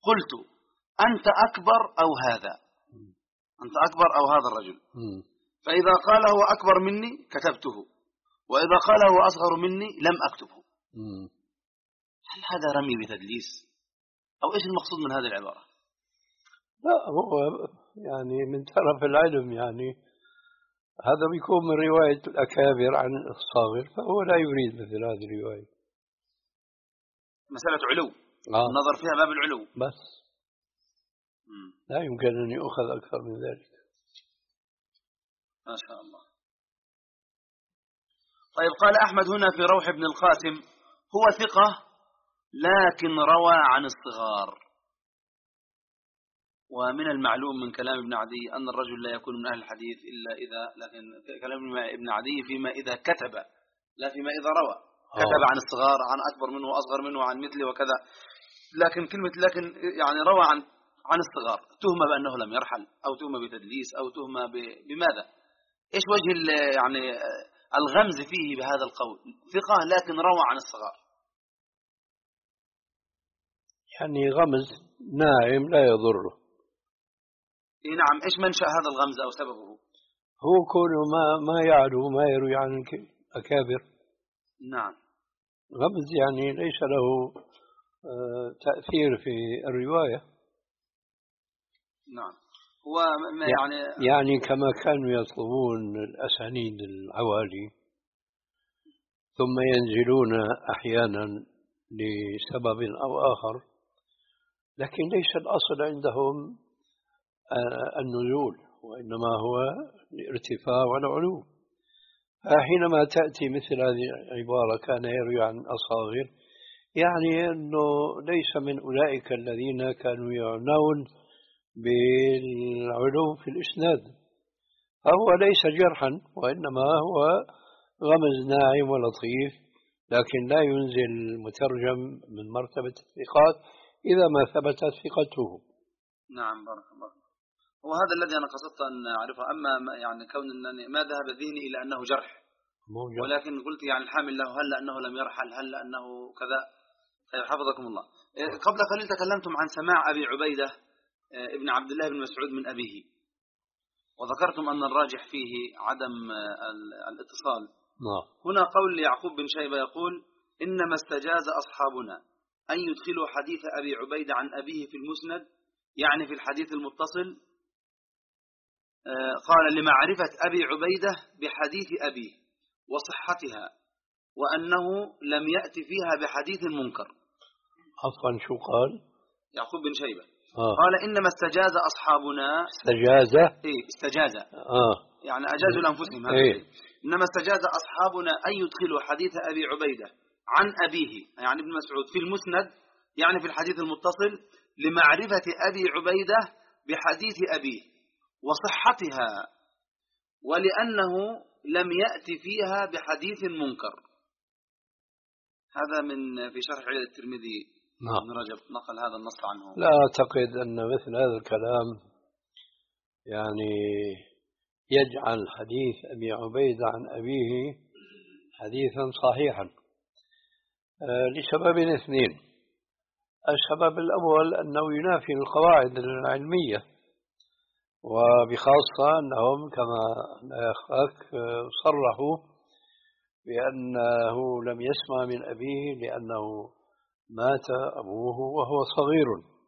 قلت أنت أكبر أو هذا، أنت أكبر أو هذا الرجل، فإذا قال هو أكبر مني كتبته، وإذا قال هو أصغر مني لم أكتبه. هل هذا رمي بتدليس أو إيش المقصود من هذه العبارة؟ لا، هو يعني من طرف العلم، يعني هذا بيكون من رواية الأكابر عن الصاغر، فهو لا يريد مثل هذه الرواية. مسألة علو، آه. النظر فيها باب العلو بس. مم. لا يمكن أن يؤخذ أكثر من ذلك. ما شاء الله. طيب، قال أحمد هنا في روح بن القاسم هو ثقة لكن روى عن الصغار. ومن المعلوم من كلام ابن عدي أن الرجل لا يكون من أهل الحديث إلا إذا، لكن كلام ابن عدي فيما إذا كتب لا فيما إذا روى. كتب عن الصغار، عن أكبر منه وأصغر منه، عن مثله وكذا. لكن كلمة لكن يعني روى عن عن الصغار، تهمة بأنه لم يرحل، أو تهمة بتدليس، أو تهمة بماذا؟ إيش وجه يعني الغمز فيه بهذا القول؟ ثقة لكن روى عن الصغار، يعني غمز ناعم لا يضره. إيه نعم. إيش منشأ هذا الغمز أو سببه؟ هو كونه ما ما يعلو ما يروي عن الأكابر. نعم. غمز يعني ليس له تأثير في الرواية. نعم. هو يعني يعني كما كانوا يطلبون الأسانيد العوالي ثم ينزلون أحيانا لسبب أو آخر، لكن ليس الأصل عندهم النزول، وإنما هو الارتفاع والعلو. فحينما تأتي مثل هذه العبارة كان يروي عن أصاغر، يعني أنه ليس من أولئك الذين كانوا يعنون بالعلو في الإسناد، فهو ليس جرحا، وإنما هو غمز ناعم ولطيف، لكن لا ينزل المترجم من مرتبة الثقات إذا ما ثبتت ثقته. نعم، بارك الله. وهذا الذي أنا قصدت أن أعرفه. أما يعني كون أنني ما ذهب ذهني إلى أنه جرح، موجود. ولكن قلت يعني الحامل له هل لأنه لم يرحل، هل لأنه كذا. حفظكم الله. قبل قليل تكلمتم عن سماع أبي عبيدة ابن عبد الله بن مسعود من أبيه، وذكرتم أن الراجح فيه عدم الاتصال. نعم. هنا قول يعقوب بن شيبة يقول إنما استجاز أصحابنا أن يدخلوا حديث أبي عبيدة عن أبيه في المسند، يعني في الحديث المتصل. قال لمعرفة أبي عبيدة بحديث أبيه وصحتها، وأنه لم يأتي فيها بحديث منكر. عفوا، شو قال يعقوب بن شيبة؟ آه. قال إنما استجاز أصحابنا. استجاز إيه استجاز آه. يعني أجازوا لأنفسهم هذا. إيه؟ إنما استجاز أصحابنا أن يدخلوا حديث أبي عبيدة عن أبيه يعني ابن مسعود في المسند، يعني في الحديث المتصل، لمعرفة أبي عبيدة بحديث أبيه وصحتها، ولأنه لم يأتي فيها بحديث منكر. هذا من في شرح علل الترمذي. نعم. ابن رجب نقل هذا النص عنه. لا أعتقد أن مثل هذا الكلام يعني يجعل حديث أبي عبيدة عن أبيه حديثا صحيحا لسببين اثنين. السبب الأول أنه ينافي القواعد العلمية، وبخاصة أنهم كما لا يخفاك صرحوا بأنه لم يسمع من أبيه لأنه مات أبوه وهو صغير.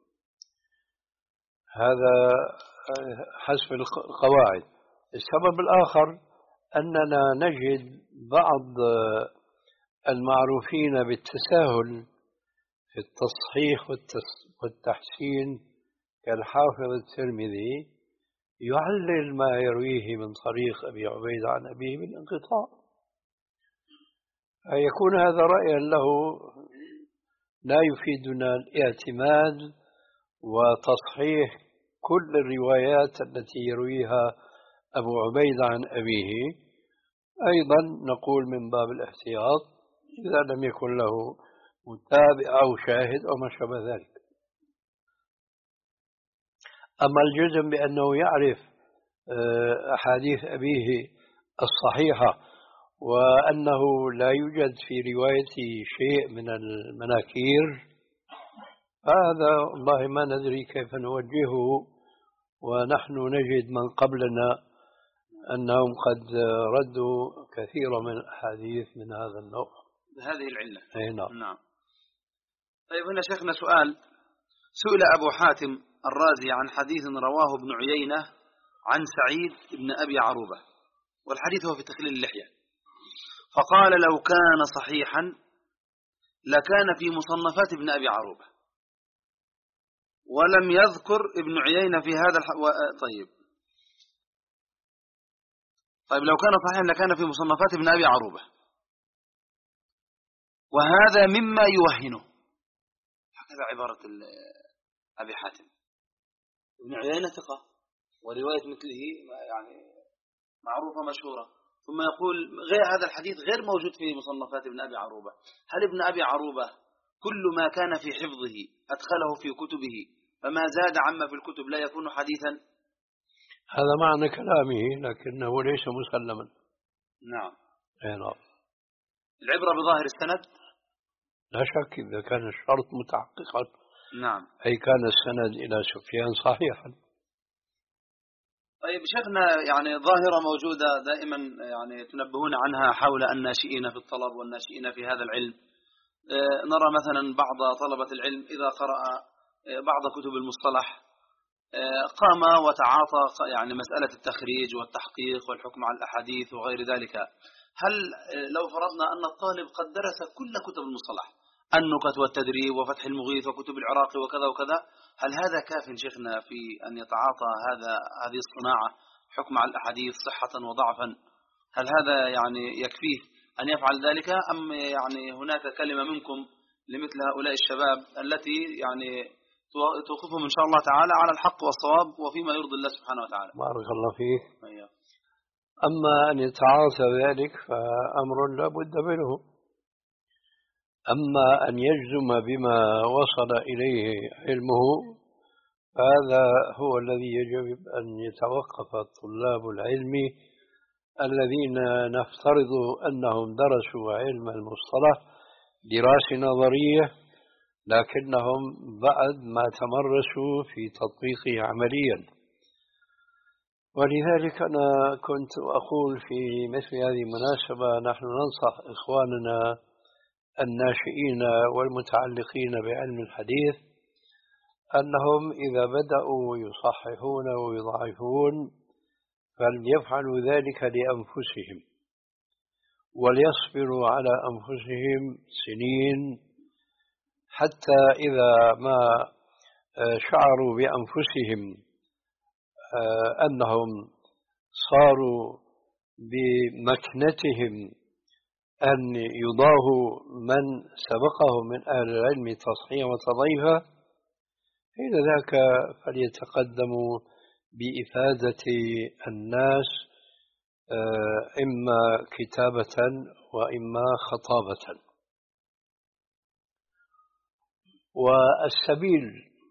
هذا حسب القواعد. السبب الآخر أننا نجد بعض المعروفين بالتساهل في التصحيح والتحسين كالحافظ الترمذي يعلل ما يرويه من طريق أبي عبيدة عن أبيه بالانقطاع، فيكون هذا رأيا له لا يفيدنا الاعتماد وتصحيح كل الروايات التي يرويها أبو عبيدة عن أبيه. أيضا نقول من باب الاحتياط إذا لم يكن له متابع أو شاهد أو ما شابه ذلك. أما الجزم بأنه يعرف أحاديث أبيه الصحيحة وأنه لا يوجد في روايته شيء من المناكير، هذا والله ما ندري كيف نوجهه، ونحن نجد من قبلنا أنهم قد ردوا كثيرا من الأحاديث من هذا النوع بهذه العلة. أي نعم. نعم. طيب هنا شيخنا سؤال: سئل أبو حاتم الرازي عن حديث رواه ابن عيينة عن سعيد بن أبي عروبة، والحديث هو في تخليل اللحية، فقال لو كان صحيحا لكان في مصنفات ابن أبي عروبة، ولم يذكر ابن عيينة في هذا الح... و... طيب طيب لو كان صحيحا لكان في مصنفات ابن أبي عروبة، وهذا مما يوهنه. هكذا عبارة أبي حاتم. ابن عيينة ثقة، ورواية مثله يعني معروفة مشهورة، ثم يقول غير هذا الحديث غير موجود في مصنفات ابن أبي عروبة. هل ابن أبي عروبة كل ما كان في حفظه أدخله في كتبه، فما زاد عما في الكتب لا يكون حديثا؟ هذا معنى كلامه، لكنه ليس مسلما. نعم. نعم. العبرة بظاهر السند؟ لا شك إذا كان الشرط متحققا. نعم. أي كان السند إلى سفيان صحيحا. طيب شيخنا، يعني ظاهرة موجودة دائما يعني تنبهون عنها حول الناشئين في الطلب والناشئين في هذا العلم. نرى مثلا بعض طلبة العلم إذا قرأ بعض كتب المصطلح قام وتعاطى يعني مسألة التخريج والتحقيق والحكم على الأحاديث وغير ذلك. هل لو فرضنا أن الطالب قد درس كل كتب المصطلح، النكت والتدريب وفتح المغيث وكتب العراقي وكذا وكذا، هل هذا كاف شيخنا في أن يتعاطى هذا هذه الصناعة حكم على الأحاديث صحة وضعفا؟ هل هذا يعني يكفيه أن يفعل ذلك، أم يعني هناك كلمة منكم لمثل هؤلاء الشباب التي يعني توقفهم إن شاء الله تعالى على الحق والصواب وفيما يرضي الله سبحانه وتعالى؟ بارك الله فيك. أيوه. أما أن يتعاطى ذلك فأمر لا بد منه، أما أن يجزم بما وصل إليه علمه هذا هو الذي يجب أن يتوقف طلاب العلم الذين نفترض أنهم درسوا علم المصطلح دراسة نظرية، لكنهم بعد ما تمرسوا في تطبيقه عمليا. ولذلك أنا كنت أقول في مثل هذه المناسبة نحن ننصح إخواننا الناشئين والمتعلقين بعلم الحديث أنهم إذا بدأوا يصححون ويضعفون فليفعلوا ذلك لأنفسهم، وليصبروا على أنفسهم سنين حتى إذا ما شعروا بأنفسهم أنهم صاروا بمكنتهم أن يضاهوا من سبقهم من أهل العلم تصحيحا وتضعيفا، حين ذاك فليتقدموا بإفادة الناس إما كتابة وإما خطابة. والسبيل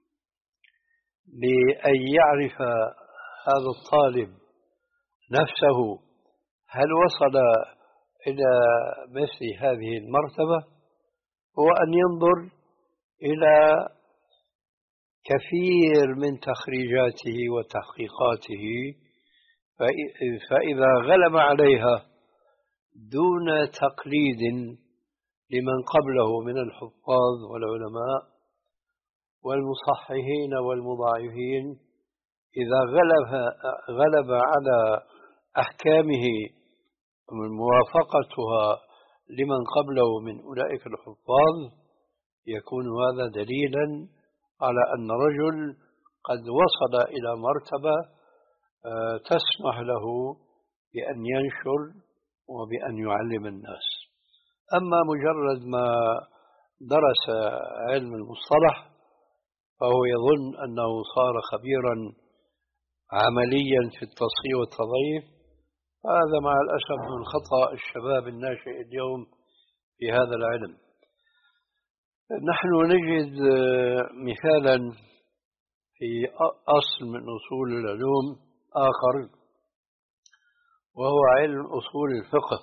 لأن يعرف هذا الطالب نفسه هل وصل إلى مثل هذه المرتبة هو أن ينظر إلى كثير من تخريجاته وتحقيقاته، فإذا غلب عليها دون تقليد لمن قبله من الحفاظ والعلماء والمصححين والمضاعفين، إذا غلب غلب على أحكامه موافقتها لمن قبله من أولئك الحفاظ، يكون هذا دليلا على أن رجل قد وصل إلى مرتبة تسمح له بأن ينشر وبأن يعلم الناس. أما مجرد ما درس علم المصطلح فهو يظن أنه صار خبيرا عمليا في التصحيح والتضعيف، هذا مع الأسف من خطأ الشباب الناشئ اليوم في هذا العلم. نحن نجد مثالا في أصل من أصول العلوم آخر وهو علم أصول الفقه،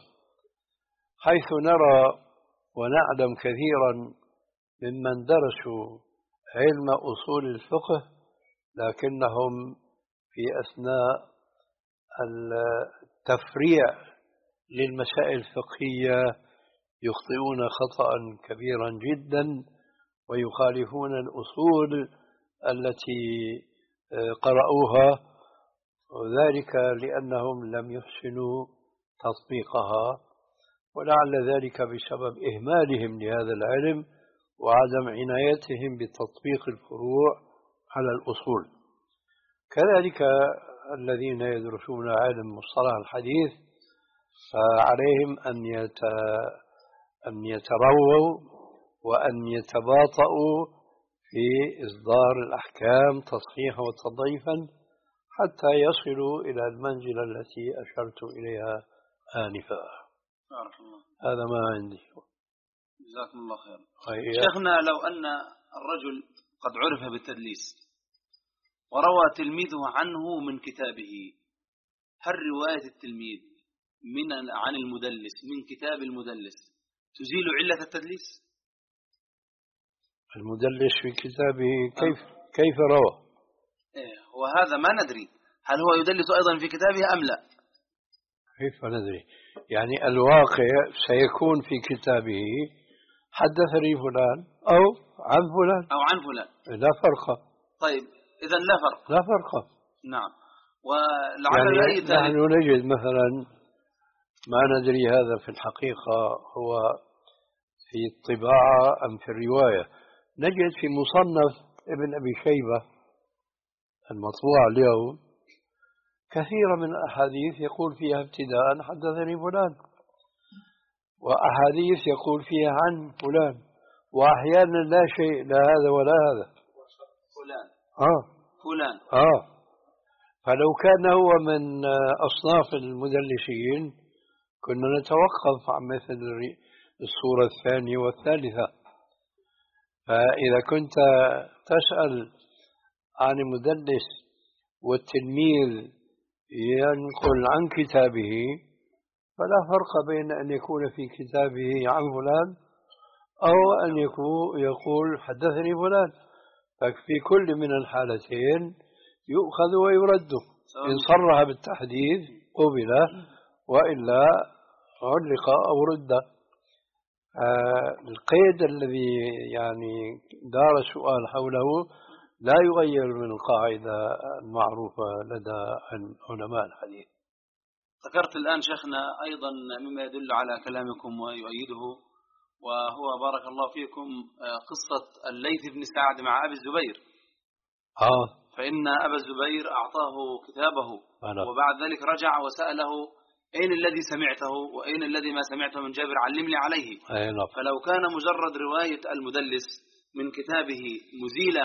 حيث نرى ونعلم كثيرا ممن درسوا علم أصول الفقه، لكنهم في أثناء التفريع للمسائل الفقهية يخطئون خطأ كبيرا جدا ويخالفون الأصول التي قرأوها، وذلك لأنهم لم يحسنوا تطبيقها، ولعل ذلك بسبب إهمالهم لهذا العلم وعدم عنايتهم بتطبيق الفروع على الأصول. كذلك الذين يدرسون علم مصطلح الحديث فعليهم أن أن يترووا وأن يتباطؤوا في إصدار الأحكام تصحيحا وتضعيفا حتى يصلوا إلى المنزلة التي أشرت إليها آنفا. بارك الله. هذا ما عندي. جزاكم الله خير. أي... شيخنا، لو أن الرجل قد عرف بالتدليس وروى تلميذه عنه من كتابه، هل رواية التلميذ من عن المدلس من كتاب المدلس تزيل علة التدليس؟ المدلس في كتابه كيف كيف روى؟ إيه، وهذا ما ندري هل هو يدلس أيضا في كتابه أم لا. كيف ندري؟ يعني الواقع سيكون في كتابه حدثني فلان أو عن فلان أو عن فلان، لا فرق. طيب إذا لا فرق. لا فرق. نعم. ولعل يعني نحن نجد مثلا ما ندري هذا في الحقيقة هو في الطباعة أم في الرواية، نجد في مصنف ابن أبي شيبة المطبوع اليوم كثير من الأحاديث يقول فيها ابتداء حدثني فلان، وأحاديث يقول فيها عن فلان، وأحيانا لا شيء لا هذا ولا هذا فلان آه فلان آه فلو كان هو من أصناف المدلسين كنا نتوقف عن مثل الصورة الثانية والثالثة. فإذا كنت تسأل عن المدلس والتلميذ ينقل عن كتابه فلا فرق بين أن يكون في كتابه عن فلان أو أن يقول حدثني فلان، ففي كل من الحالتين يؤخذ ويرد، إن صرح بالتحديث قبل وإلا علق أو رد. آه القيد الذي يعني دار السؤال حوله لا يغير من القاعدة المعروفة لدى علماء الحديث. ذكرت الآن شيخنا أيضا مما يدل على كلامكم ويؤيده، وهو بارك الله فيكم قصة الليث بن سعد مع أبي الزبير. آه. فإن أبا الزبير أعطاه كتابه أنا. وبعد ذلك رجع وسأله أين الذي سمعته وأين الذي ما سمعته من جابر علمني عليه. أينا. فلو كان مجرد رواية المدلس من كتابه مزيلة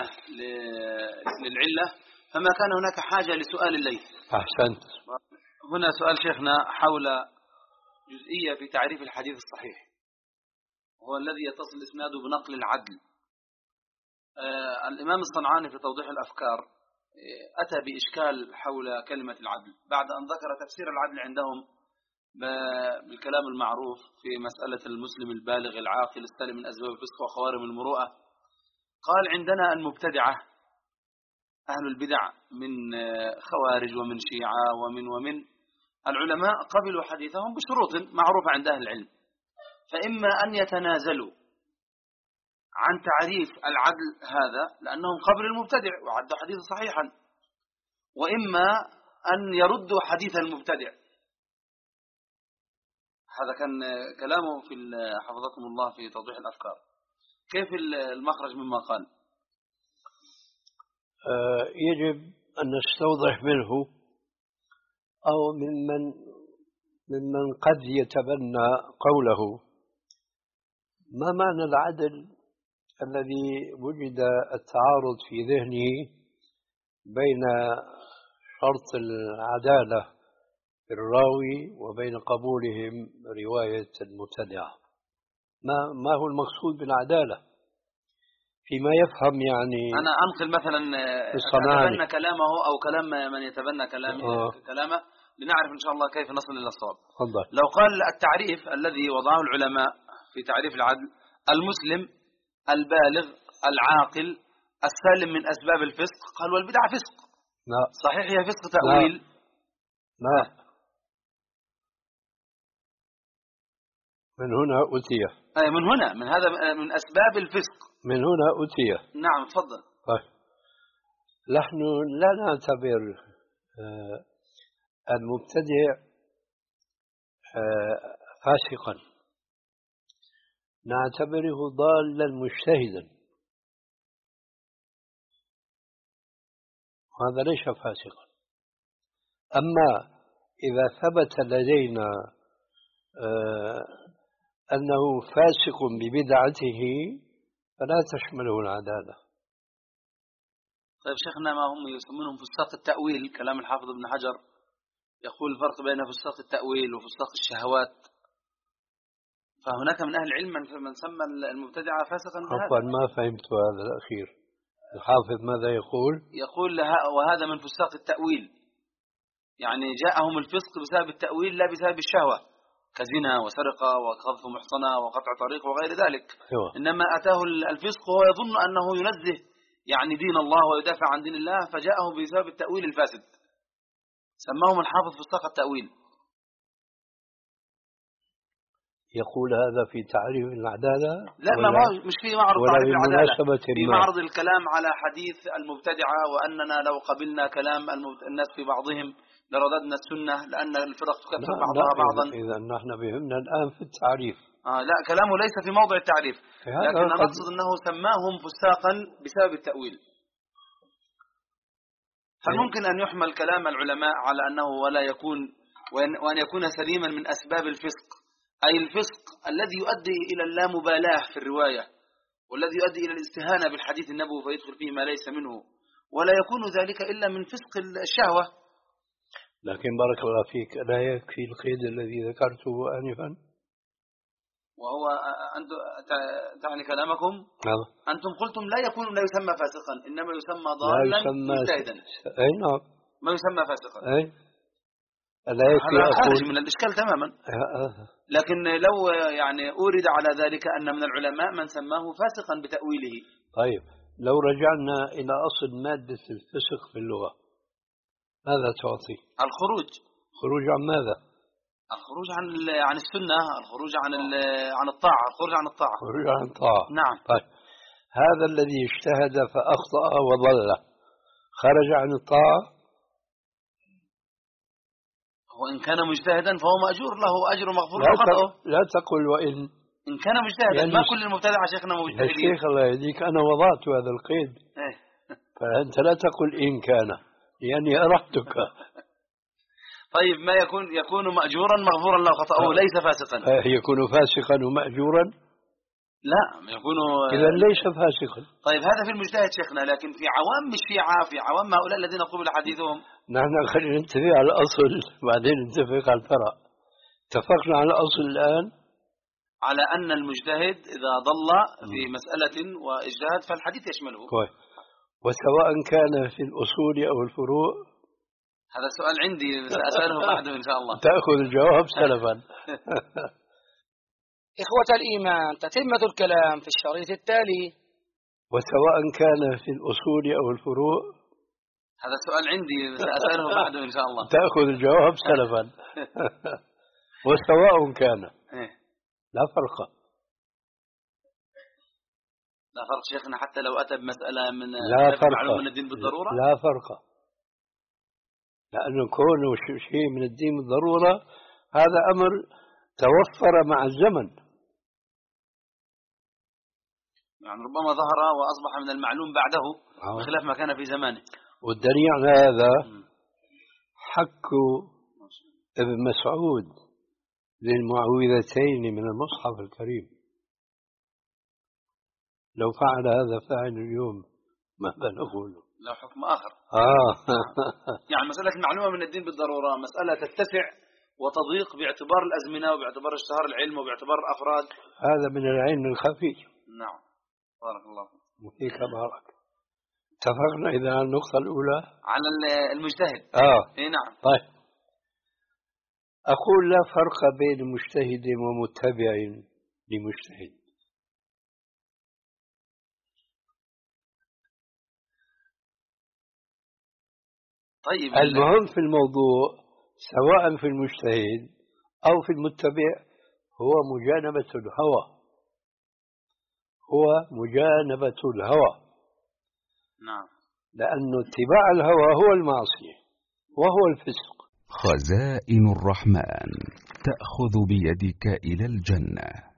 للعلة فما كان هناك حاجة لسؤال الليث. أحسنت. هنا سؤال شيخنا حول جزئية في تعريف الحديث الصحيح، وهو الذي يتصل إسناده بنقل العدل. آه الإمام الصنعاني في توضيح الأفكار آه أتى بإشكال حول كلمة العدل بعد أن ذكر تفسير العدل عندهم بالكلام المعروف في مسألة المسلم البالغ العاقل السالم من أسباب الفسق وخوارم المروءة. قال عندنا المبتدعة أهل البدع من خوارج ومن شيعة ومن ومن العلماء قبلوا حديثهم بشروط معروفة عند أهل العلم، فإما أن يتنازلوا عن تعريف العدل هذا لأنهم قبل المبتدع وعدوا حديثا صحيحا، وإما أن يردوا حديث المبتدع. هذا كان كلامه في حفظكم الله في توضيح الأفكار. كيف المخرج مما قال؟ آه يجب أن نستوضح منه أو ممن ممن قد يتبنى قوله ما معنى العدل الذي وجد التعارض في ذهنه بين شرط العدالة في الراوي وبين قبولهم رواية المبتدعة. ما ما هو المقصود بالعدالة فيما يفهم؟ يعني أنا أنقل مثلا أتبنى كلامه أو كلام من يتبنى كلامه آه. كلامه لنعرف إن شاء الله كيف نصل إلى الصواب. لو قال التعريف الذي وضعه العلماء في تعريف العدل المسلم البالغ العاقل السالم من أسباب الفسق، قال والبدعة فسق. لا صحيح هي فسق تأويل. لا, لا. من هنا أتي. أي من هنا، من هذا من أسباب الفسق. من هنا أتي. نعم تفضل. طيب نحن لا نعتبر المبتدع فاسقا، نعتبره ضالا مجتهدا، هذا ليس فاسقا. أما إذا ثبت لدينا أنه فاسق ببدعته فلا تشمله العدالة. طيب شيخنا، ما هم يسمونهم فساق التأويل؟ كلام الحافظ ابن حجر يقول الفرق بين فساق التأويل وفساق الشهوات، فهناك من أهل العلم من سمى المبتدع فاسقا بهذا. عفوا ما فهمت هذا الأخير، الحافظ ماذا يقول؟ يقول لها وهذا من فساق التأويل، يعني جاءهم الفسق بسبب التأويل لا بسبب الشهوة، كزنا وسرقة وقذف محصنة وقطع طريق وغير ذلك. أيوة. إنما أتاه الفسق وهو يظن أنه ينزه يعني دين الله ويدافع عن دين الله، فجاءه بسبب التأويل الفاسد، سماهم الحافظ فساق التأويل. يقول هذا في تعريف العدالة؟ لا ما مش في معرض تعريف العدالة، في معرض الكلام على حديث المبتدعة، وأننا لو قبلنا كلام الناس في بعضهم لرددنا السنة لأن الفرق تكفر بعضها بعضا. إذا نحن بهمنا الآن في التعريف. آه لا، كلامه ليس في موضع التعريف، لكن نقصد أنه سماهم فساقا بسبب التأويل. هل ممكن أن يحمل كلام العلماء على أنه ولا يكون وأن يكون سليما من أسباب الفسق، أي الفسق الذي يؤدي إلى اللامبالاة في الرواية، والذي يؤدي إلى الاستهانة بالحديث النبوي فيدخل فيه ما ليس منه، ولا يكون ذلك إلا من فسق الشهوة؟ لكن بارك الله فيك، لا يكفي القيد الذي ذكرته آنفا، وهو أنت تعني كلامكم. نعم. أنتم قلتم لا يكون لا يسمى فاسقا، إنما يسمى ضالا مجتهدا. أي نعم، ما يسمى فاسقا. أي لا يكفي هذا خارج أقول من الإشكال تماما. لكن لو يعني أورد على ذلك أن من العلماء من سماه فاسقا بتأويله. طيب لو رجعنا إلى أصل مادة الفسق في اللغة ماذا تعطي؟ الخروج. خروج عن ماذا؟ الخروج عن عن السنة، الخروج عن عن الطاعة، الخروج عن الطاعة. خروج عن الطاعة. نعم. طيب هذا الذي اجتهد فأخطأ وضل خرج عن الطاعة؟ وإن كان مجتهدا فهو مأجور له أجر مغفور له خطأه. لا تقل وإن إن كان مجتهدا، يعني ما كل المبتدع شيخنا مجتهدين. يا شيخ الله يهديك، أنا وضعت هذا القيد. إيه؟ فأنت لا تقل إن كان، لأني أرحتك. طيب ما يكون يكون مأجورا مغفورا له خطأه ليس فاسقا. يكون فاسقا ومأجورا؟ لا يكون. إذا ليس فاسقا. طيب هذا في المجتهد شيخنا، لكن في عوام الشيعة، في عوام هؤلاء الذين قبل حديثهم. نحن خلينا نتفق على الأصل بعدين نتفق على الفرع. اتفقنا على الأصل الآن على أن المجتهد إذا ضل في مسألة واجتهد فالحديث يشمله. كويس. وسواء كان في الأصول أو الفروع. هذا سؤال عندي سأسأله بعد إن شاء الله. تأخذ الجواب سلفا. إخوة الإيمان، تتمة الكلام في الشريط التالي. وسواء كان في الأصول أو الفروع. هذا سؤال عندي سأسأله بعد إن شاء الله. تأخذ الجواب سلفا. وسواء كان. لا فرق. لا فرق شيخنا، حتى لو أتى بمسألة من لا فرق معلوم من الدين بالضرورة. لا فرق، لأنه كونه شيء من الدين بالضرورة هذا أمر توفر مع الزمن، يعني ربما ظهر وأصبح من المعلوم بعده بخلاف ما كان في زمانه. والدليل على هذا حك ابن مسعود للمعوذتين من المصحف الكريم. لو فعل هذا فاعل اليوم ماذا نقول؟ لا حكم آخر. آه. يعني مسألة المعلومة من الدين بالضرورة مسألة تتسع وتضيق باعتبار الأزمنة وباعتبار اشتهار العلم وباعتبار الأفراد. هذا من العلم الخفي. نعم بارك الله فيك. بارك. اتفقنا إذا على النقطة الأولى على المجتهد. آه. إيه نعم. طيب أقول لا فرق بين مجتهد ومتبع لمجتهد. طيب المهم في الموضوع سواء في المجتهد أو في المتبع هو مجانبة الهوى، هو مجانبة الهوى. نعم. لأن اتباع الهوى هو المعصية وهو الفسق. خزائن الرحمن تأخذ بيدك إلى الجنة.